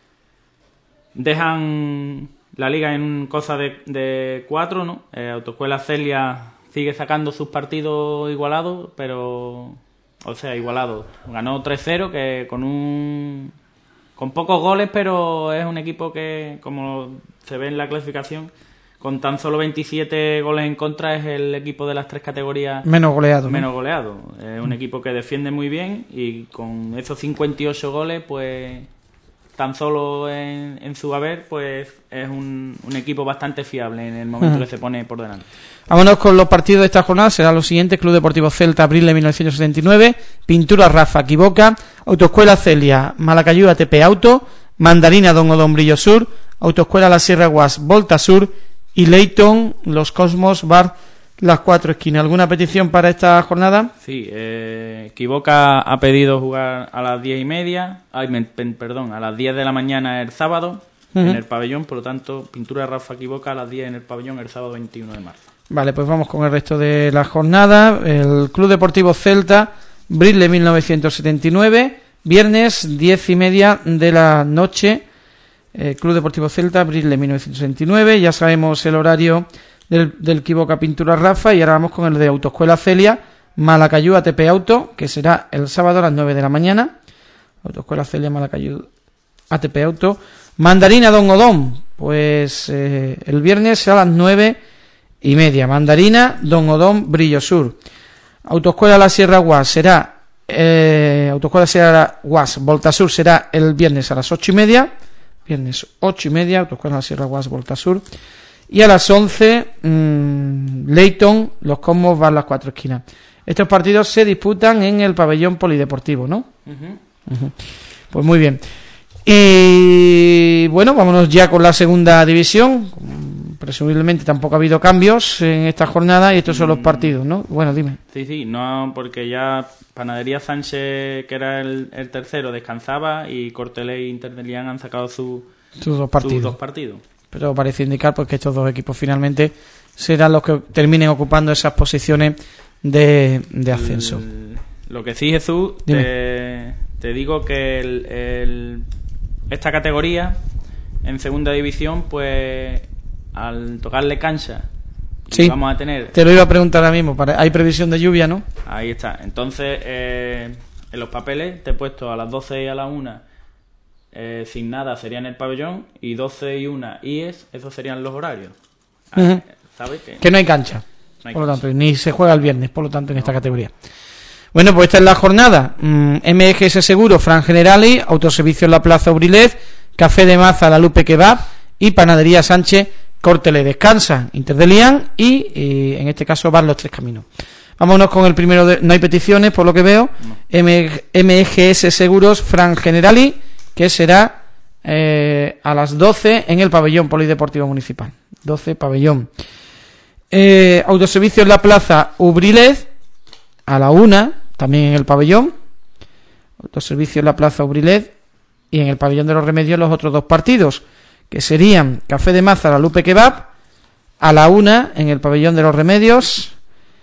dejan la liga en cosa de, de cuatro, ¿no? Eh, Autoescuela Celia sigue sacando sus partidos igualados, pero, o sea, igualados. Ganó tres cero, que con un con pocos goles, pero es un equipo que, como se ve en la clasificación, con tan solo veintisiete goles en contra, es el equipo de las tres categorías Menos goleado, ¿no? menos goleado. Es un equipo que defiende muy bien y con esos cincuenta y ocho goles, pues tan solo en, en su haber, pues es un, un equipo bastante fiable en el momento Ujú. que se pone por delante. Vámonos con los partidos de esta jornada. Serán los siguientes: Club Deportivo Celta, abril de mil novecientos setenta y nueve, Pintura Rafa, Equivoca, Autoescuela Celia, Malacayú A T P Auto, Mandarina Don Odón Brillo Sur, Autoescuela La Sierra Guas Volta Sur y Leighton Los Cosmos Bar Las Cuatro Esquinas. ¿Alguna petición para esta jornada? Sí, eh, Equivoca ha pedido jugar a las diez y media, ay, me- pen- perdón, a las diez de la mañana el sábado Ujú. en el pabellón, por lo tanto, Pintura Rafa Equivoca a las diez en el pabellón el sábado veintiuno de marzo. Vale, pues vamos con el resto de la jornada. El Club Deportivo Celta, Brile mil novecientos setenta y nueve, viernes diez y media de la noche. Eh, Club Deportivo Celta, Brile mil novecientos setenta y nueve. Ya sabemos el horario del, del Equivoca Pintura Rafa, y ahora vamos con el de Autoescuela Celia, Malacayú A T P Auto, que será el sábado a las nueve de la mañana. Autoescuela Celia, Malacayú A T P Auto. Mandarina Don Odón, pues eh, el viernes a las nueve y media. Mandarina Don Odón, Brillo Sur. Autoescuela La Sierra Guas será eh, Autoescuela Sierra Guas Volta Sur será el viernes a las ocho y media. Viernes ocho y media, Autoescuela La Sierra Guas Volta Sur. Y a las once, mmm, Leyton, Los Cosmos, Bar Las Cuatro Esquinas. Estos partidos se disputan en el pabellón polideportivo, ¿no? Uh-huh. Uh-huh. Pues muy bien. Y bueno, vámonos ya con la segunda división. Presumiblemente tampoco ha habido cambios en esta jornada y estos son los partidos, ¿no? Bueno, dime. Sí, sí, no, porque ya Panadería Sánchez, que era el, el tercero, descansaba, y Cortelé e Inter de Lián han sacado su, sus dos partidos. sus dos partidos. Pero parece indicar pues que estos dos equipos finalmente serán los que terminen ocupando esas posiciones de, de ascenso. El, lo que sí, Jesús, te, te digo que el, el, esta categoría en segunda división, pues al tocarle cancha, sí, vamos a tener... Te lo iba a preguntar ahora mismo, hay previsión de lluvia, ¿no? Ahí está. Entonces, eh, en los papeles te he puesto a las doce y a la una, eh, sin nada sería en el pabellón, y doce y una I E S, esos serían los horarios. Uh-huh. ¿Sabes qué? Que no hay cancha, no hay por lo cancha. tanto, ni se juega el viernes, por lo tanto, en no. esta categoría. Bueno, pues esta es la jornada. Mm, M G S Seguro, Fran Generali, Autoservicio en la Plaza Urilet, Café de Maza, La Lupe Kebab y Panadería Sánchez, Cortele. Descansan Inter de Lián y, y en este caso van Los Tres Caminos. Vámonos con el primero. De, no hay peticiones, por lo que veo. No. M G S Seguros, Fran Generali, que será eh, a las doce en el pabellón polideportivo municipal. doce, pabellón. Eh, Autoservicio en la Plaza Ubrilet, a la una, también en el pabellón. Autoservicio en la Plaza Ubrilet y en el pabellón de los Remedios los otros dos partidos, que serían Café de Maza, La Lupe Kebab, a la una en el pabellón de los Remedios,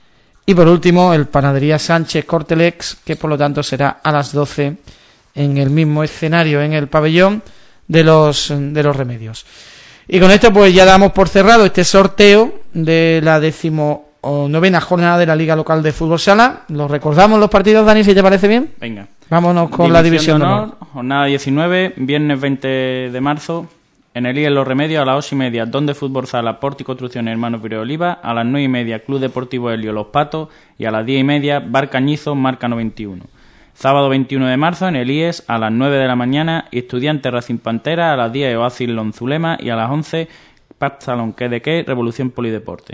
y por último el Panadería Sánchez Cortelex, que por lo tanto será a las doce en el mismo escenario en el pabellón de los de los Remedios. Y con esto pues ya damos por cerrado este sorteo de la decimonovena jornada de la Liga Local de Fútbol Sala. Los recordamos los partidos, Dani, si te parece bien. Venga. Vámonos con división la división de honor, de honor. Jornada diecinueve, viernes veinte de marzo, en el I E S Los Remedios a las ocho y media, Don de Fútbol Sala, Porti Construcciones Hermanos Piro Oliva, a las nueve y media, Club Deportivo Helio Los Patos, y a las diez y media, Bar Cañizo, Marca noventa y uno. Sábado veintiuno de marzo, en el I E S, a las nueve de la mañana, Estudiantes Racing Pantera, a las diez, Oasis Lonzulema, y a las once, Pac Salón Que de Que, Revolución Polideporte.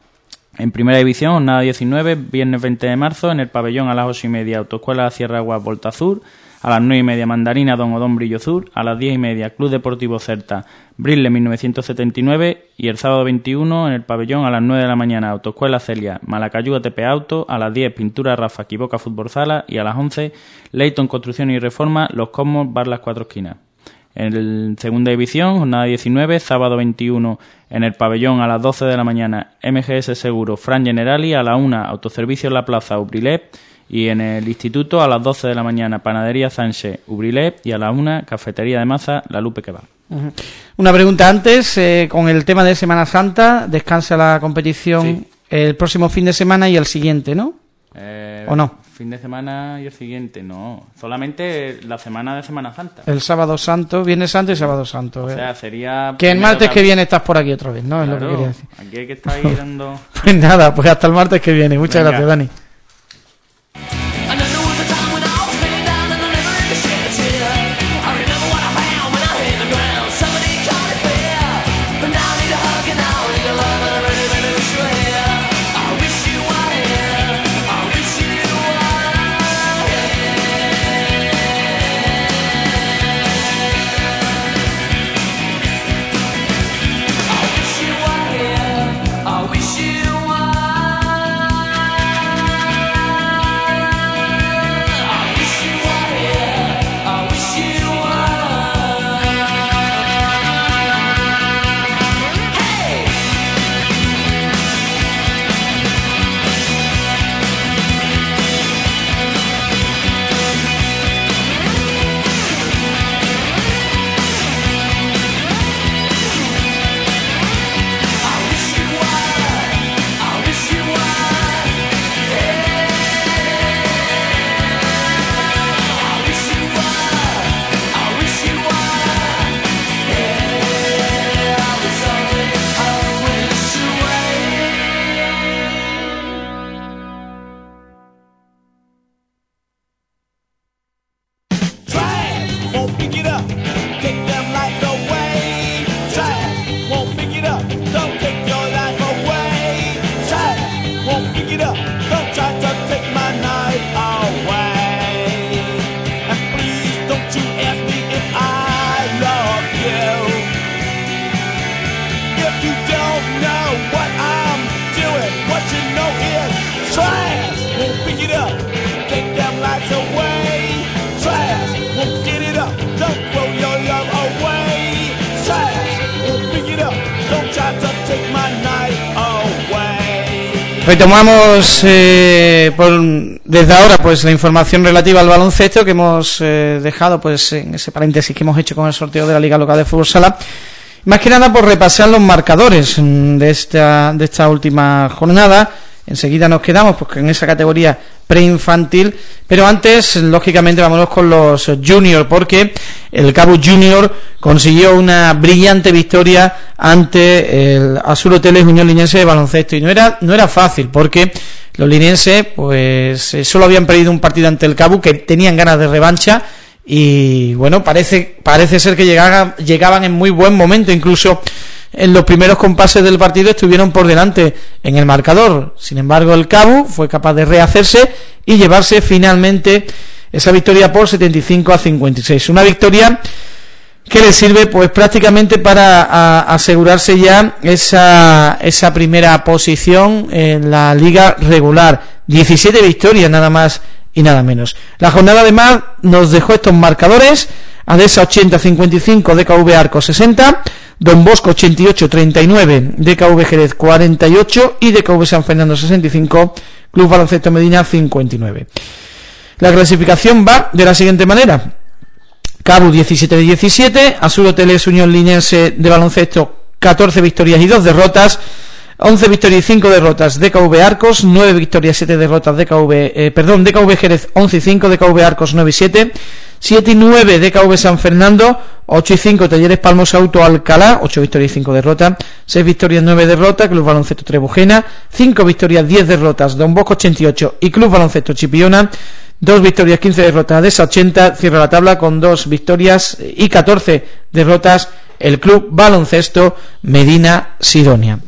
En primera división, jornada diecinueve, viernes veinte de marzo, en el pabellón a las ocho y media, Autoescuela Sierra Guas Volta Sur, a las nueve y media, Mandarina Don Odón Brillo Sur, a las diez y media, Club Deportivo Certa, Brile mil novecientos setenta y nueve, y el sábado veintiuno, en el pabellón a las nueve de la mañana, Autoescuela Celia, Malacayú A T P Auto, a las diez, Pintura Rafa, Equivoca Fútbol Sala, y a las once, Leyton Construcción y Reforma, Los Cosmos, Bar Las Cuatro Esquinas. En el segunda división, jornada diecinueve, sábado veintiuno, en el pabellón a las doce de la mañana, M G S Seguro, Fran Generali, a la una, Autoservicio en la Plaza, Ubrilet, y en el instituto a las doce de la mañana, Panadería Sánchez, Ubrilet, y a la una, Cafetería de Maza, La Lupe Kebab. Uh-huh. Una pregunta antes, eh, con el tema de Semana Santa, descansa la competición sí. el próximo fin de semana y el siguiente, ¿no? Eh, ¿O no? Fin de semana y el siguiente, no. Solamente la semana de Semana Santa. El Sábado Santo, Viernes Santo y Sábado Santo. O sea, sería... Que el martes que viene estás por aquí otra vez, ¿no? Claro, es lo que quería decir. Aquí hay que estar ahí dando... Pues nada, pues hasta el martes que viene. Muchas Venga. gracias, Dani. pick it up. Don't try to take my night away. And please don't you ask me if I love you. If you don't know what I'm doing, what you know is trash. Won't pick it up, take them lights away. Trash, won't get it up, don't throw your love away. Trash, won't pick it up, don't try to take my night away. Retomamos eh, por, desde ahora pues la información relativa al baloncesto que hemos eh, dejado pues en ese paréntesis que hemos hecho con el sorteo de la Liga Local de Fútbol Sala. Más que nada por repasar los marcadores de esta de esta última jornada. Enseguida nos quedamos pues en esa categoría preinfantil, pero antes, lógicamente, vámonos con los junior, porque el Cabo Junior consiguió una brillante victoria ante el Azul Hoteles Unión Linense de baloncesto, y no era no era fácil, porque los linenses pues solo habían perdido un partido ante el Cabo, que tenían ganas de revancha. Y bueno, parece parece ser que llegaban, llegaban en muy buen momento, incluso en los primeros compases del partido estuvieron por delante en el marcador. Sin embargo, el Cabo fue capaz de rehacerse y llevarse finalmente esa victoria por setenta y cinco a cincuenta y seis. Una victoria que le sirve pues prácticamente para a, asegurarse ya esa esa primera posición en la liga regular. diecisiete victorias nada más y nada menos. La jornada además nos dejó estos marcadores: Adesa ochenta a cincuenta y cinco, D K V Arcos sesenta, Don Bosco ochenta y ocho a treinta y nueve, D K V Jerez cuarenta y ocho y D K V San Fernando sesenta y cinco, Club Baloncesto Medina cincuenta y nueve. La clasificación va de la siguiente manera: Cabo diecisiete de diecisiete, Azul Hoteles Unión Linense de baloncesto catorce victorias y dos derrotas, once victorias y cinco derrotas D K V Arcos, nueve victorias, siete derrotas D K V, eh, perdón, D K V Jerez once y cinco, D K V Arcos nueve y siete, siete y nueve D K V San Fernando, ocho y cinco Talleres Palmos Auto Alcalá, ocho victorias y cinco derrotas, seis victorias, nueve derrotas Club Baloncesto Trebujena, cinco victorias, diez derrotas Don Bosco ochenta y ocho y Club Baloncesto Chipiona, dos victorias, quince derrotas Adesa ochenta, cierra la tabla con dos victorias y catorce derrotas el Club Baloncesto Medina Sidonia.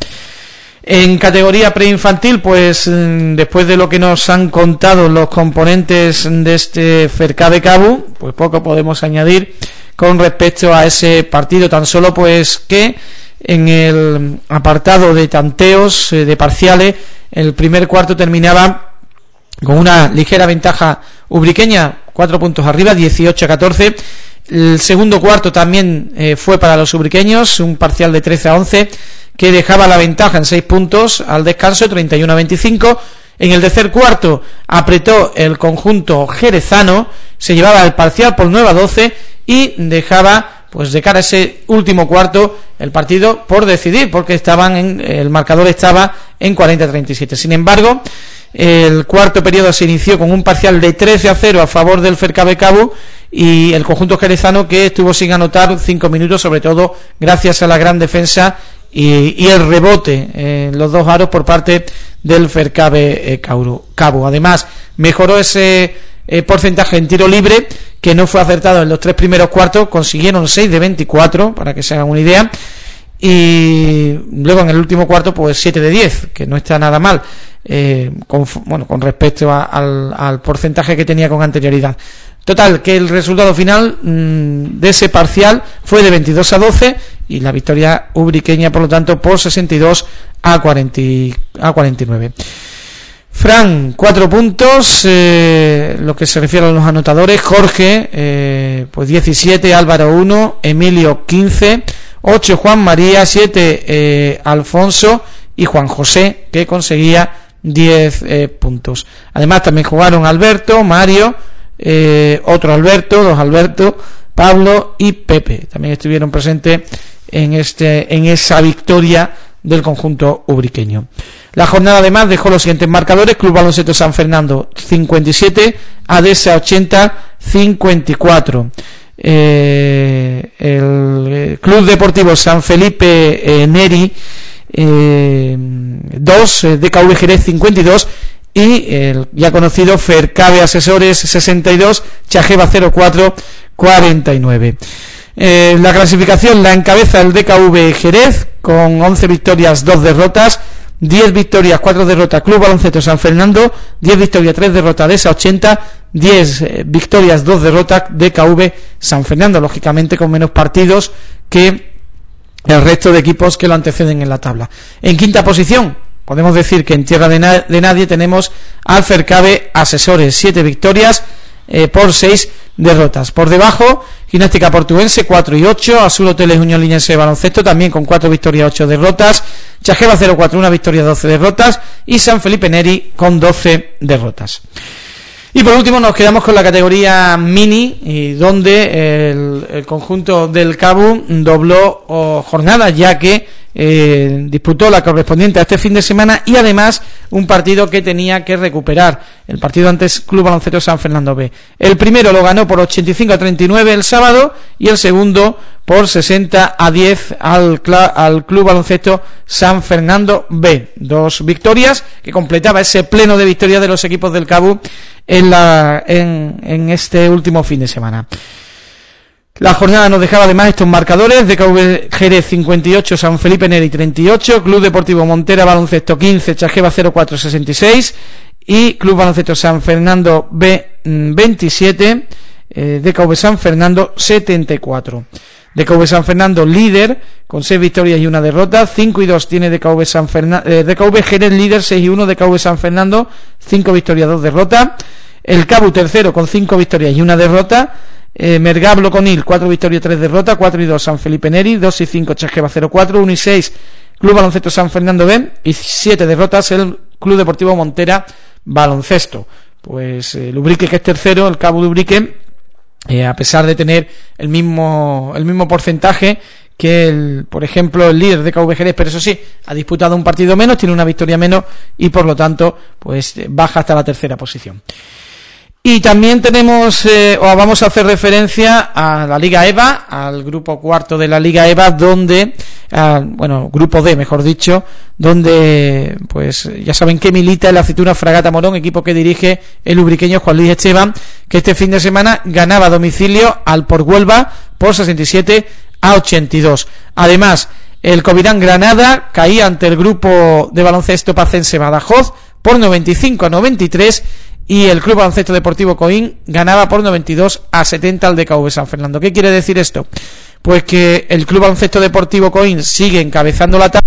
En categoría preinfantil, pues después de lo que nos han contado los componentes de este Fercabe Cabo, pues poco podemos añadir con respecto a ese partido, tan solo pues que en el apartado de tanteos, de parciales, el primer cuarto terminaba con una ligera ventaja ubriqueña, cuatro puntos arriba, dieciocho a catorce. El segundo cuarto también eh, fue para los ubriqueños, un parcial de trece a once, que dejaba la ventaja en seis puntos al descanso, treinta y uno a veinticinco. En el tercer cuarto apretó el conjunto jerezano, se llevaba el parcial por nueve a doce y dejaba pues de cara a ese último cuarto el partido por decidir, porque estaban en, el marcador estaba en cuarenta a treinta y siete. Sin embargo, el cuarto periodo se inició con un parcial de trece a cero a favor del Fercabe Cabo, y el conjunto jerezano que estuvo sin anotar cinco minutos, sobre todo gracias a la gran defensa y, y el rebote en eh, los dos aros por parte del Fercabe eh, Cabo. Además, mejoró ese eh, porcentaje en tiro libre, que no fue acertado en los tres primeros cuartos, consiguieron seis de veinticuatro, para que se hagan una idea, y luego en el último cuarto pues siete de diez, que no está nada mal, eh, con, bueno, con respecto a, al, al porcentaje que tenía con anterioridad. Total, que el resultado final mmm, de ese parcial fue de veintidós a doce y la victoria ubriqueña, por lo tanto, por sesenta y dos a cuarenta y nueve. Fran, cuatro puntos, eh, lo que se refiere a los anotadores. Jorge, eh, pues diecisiete, Álvaro uno, Emilio quince, ocho Juan María, siete eh, Alfonso y Juan José, que conseguía diez eh, puntos. Además también jugaron Alberto, Mario, eh, otro Alberto, dos Alberto, Pablo y Pepe. También estuvieron presentes en este en esa victoria del conjunto ubriqueño. La jornada además dejó los siguientes marcadores: Club Baloncesto San Fernando cincuenta y siete, Adesa ochenta, cincuenta y cuatro. Eh, el Club Deportivo San Felipe eh, Neri eh, dos, eh, D K V Jerez cincuenta y dos y el ya conocido Fercabe Asesores sesenta y dos, Chajeva cero cuatro, cuarenta y nueve. Eh, la clasificación la encabeza el D K V Jerez con once victorias, dos derrotas, diez victorias, cuatro derrotas Club Baloncesto San Fernando, diez victorias, tres derrotas de esa ochenta, diez eh, victorias, dos derrotas de K V San Fernando, lógicamente con menos partidos que el resto de equipos que lo anteceden en la tabla. En quinta posición, podemos decir que en tierra de, na- de nadie tenemos al Fercabe Asesores, siete victorias eh, por seis derrotas. Por debajo, Gimnástica Portuense cuatro y ocho, Azul Hoteles Unión Liñense de Baloncesto también con cuatro victorias, ocho derrotas, Chajeva cero cuatro, una victoria, doce derrotas, y San Felipe Neri con doce derrotas. Y por último nos quedamos con la categoría mini, y donde el, el conjunto del Cabu dobló oh, jornada, ya que eh, disputó la correspondiente a este fin de semana y además un partido que tenía que recuperar, el partido antes Club Baloncesto San Fernando B. El primero lo ganó por ochenta y cinco a treinta y nueve el sábado, y el segundo por sesenta a diez al, al Club Baloncesto San Fernando B. Dos victorias que completaba ese pleno de victorias de los equipos del Cabu en, la, en, en este último fin de semana. La jornada nos dejaba además estos marcadores: D K V Jerez cincuenta y ocho, San Felipe Neri treinta y ocho, Club Deportivo Montera Baloncesto quince, Chajeva cero cuatro sesenta y seis, y Club Baloncesto San Fernando B veintisiete, eh, D K V San Fernando setenta y cuatro. D K V San Fernando líder con seis victorias y una derrota, cinco y dos tiene D K V San Fernando, eh, D K V Jerez líder seis y uno, D K V San Fernando cinco victorias, dos derrotas. El Cabu tercero con cinco victorias y una derrota. Eh, Mergablo Conil cuatro victorias, tres derrotas, cuatro y dos San Felipe Neri, dos y cinco Chajeva cero cuatro, uno y seis Club Baloncesto San Fernando B, y siete derrotas el Club Deportivo Montera Baloncesto. Pues el eh, Ubrique, que es tercero, el Cabu de Ubrique, eh, a pesar de tener el mismo el mismo porcentaje que el, por ejemplo, el líder de K V Jerez, pero eso sí, ha disputado un partido menos, tiene una victoria menos y por lo tanto pues baja hasta la tercera posición. Y también tenemos, eh, o vamos a hacer referencia a la Liga E V A, al grupo cuarto de la Liga E V A, donde, ah, bueno, grupo D, mejor dicho, donde, pues, ya saben que milita el Aceituna Fragata Morón, equipo que dirige el ubriqueño Juan Luis Esteban, que este fin de semana ganaba a domicilio al Port Huelva por sesenta y siete a ochenta y dos. Además, el Covirán Granada caía ante el grupo de baloncesto pacense Badajoz por noventa y cinco a noventa y tres, y el Club Baloncesto Deportivo Coín ganaba por noventa y dos a setenta al D K V San Fernando. ¿Qué quiere decir esto? Pues que el Club Baloncesto Deportivo Coín sigue encabezando la tabla,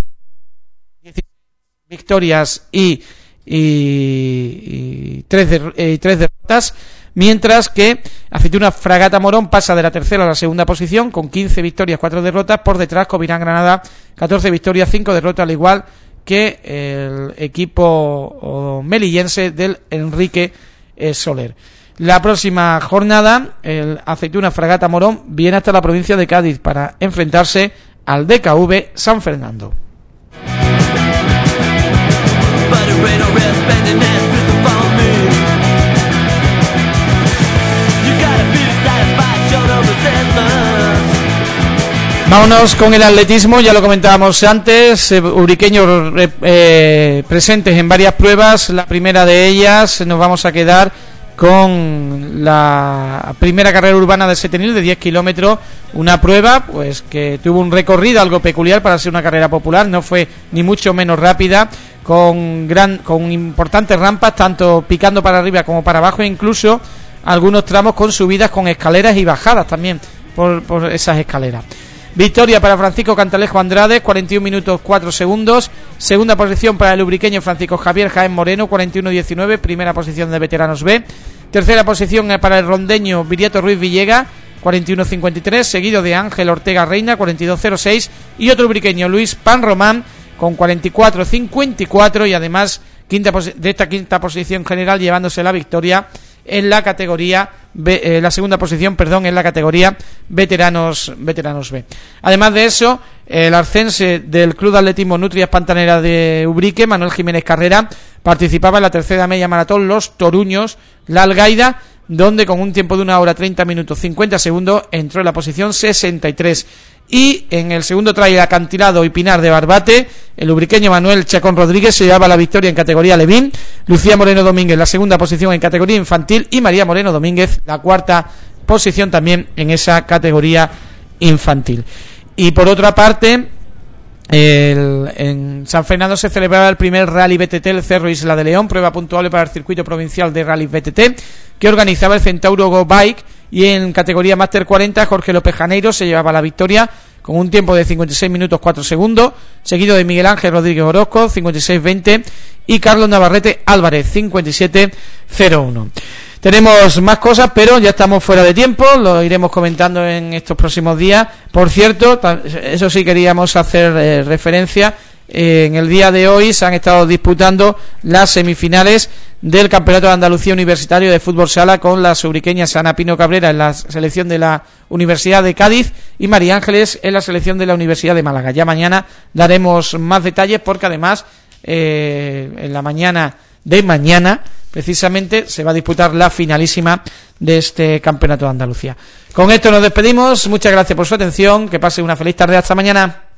victorias y, y, y, tres, de, y tres derrotas, mientras que Aceituna Fragata Morón pasa de la tercera a la segunda posición con quince victorias, cuatro derrotas. Por detrás Covirán Granada, catorce victorias, cinco derrotas, al igual que el equipo melillense del Enrique eh, Soler. La próxima jornada, el Aceituna Fragata Morón viene hasta la provincia de Cádiz para enfrentarse al D K V San Fernando. Vámonos con el atletismo, ya lo comentábamos antes, eh, ubriqueños eh, presentes en varias pruebas. La primera de ellas nos vamos a quedar con la primera carrera urbana de Setenil de diez kilómetros, una prueba pues que tuvo un recorrido algo peculiar para ser una carrera popular, no fue ni mucho menos rápida, con gran con importantes rampas, tanto picando para arriba como para abajo, e incluso algunos tramos con subidas, con escaleras y bajadas también por, por esas escaleras. Victoria para Francisco Cantalejo Andrade, cuarenta y un minutos cuatro segundos. Segunda posición para el ubriqueño Francisco Javier Jaén Moreno, cuarenta y uno diecinueve. Primera posición de veteranos B. Tercera posición para el rondeño Viriato Ruiz Villega, cuarenta y uno cincuenta y tres. Seguido de Ángel Ortega Reina, cuarenta y dos cero seis. Y otro ubriqueño Luis Pan Román con cuarenta y cuatro cincuenta y cuatro. Y además quinta de esta quinta posición general, llevándose la victoria en la categoría B, eh, la segunda posición, perdón, en la categoría veteranos veteranos B. Además de eso, el arcense del Club de Atletismo Nutrias Pantanera de Ubrique, Manuel Jiménez Carrera, participaba en la tercera media maratón Los Toruños, La Algaida, donde con un tiempo de una hora treinta minutos cincuenta segundos entró en la posición sesenta y tres. Y en el segundo trail acantilado y Pinar de Barbate, el ubriqueño Manuel Chacón Rodríguez se llevaba la victoria en categoría Levín, Lucía Moreno Domínguez la segunda posición en categoría infantil y María Moreno Domínguez la cuarta posición también en esa categoría infantil. Y por otra parte, El, en San Fernando se celebraba el primer Rally B T T, el Cerro Isla de León, prueba puntuable para el circuito provincial de Rally B T T, que organizaba el Centauro Go Bike, y en categoría Máster cuarenta Jorge López Janeiro se llevaba la victoria con un tiempo de cincuenta y seis minutos cuatro segundos, seguido de Miguel Ángel Rodríguez Orozco, cincuenta y seis veinte, y Carlos Navarrete Álvarez, cincuenta y siete cero uno. Tenemos más cosas, pero ya estamos fuera de tiempo, lo iremos comentando en estos próximos días. Por cierto, eso sí queríamos hacer eh, referencia, eh, en el día de hoy se han estado disputando las semifinales del Campeonato de Andalucía Universitario de Fútbol Sala, con la sobriqueña Ana Pino Cabrera en la selección de la Universidad de Cádiz y María Ángeles en la selección de la Universidad de Málaga. Ya mañana daremos más detalles, porque además eh, en la mañana de mañana precisamente se va a disputar la finalísima de este Campeonato de Andalucía. Con esto nos despedimos, muchas gracias por su atención, que pase una feliz tarde, hasta mañana.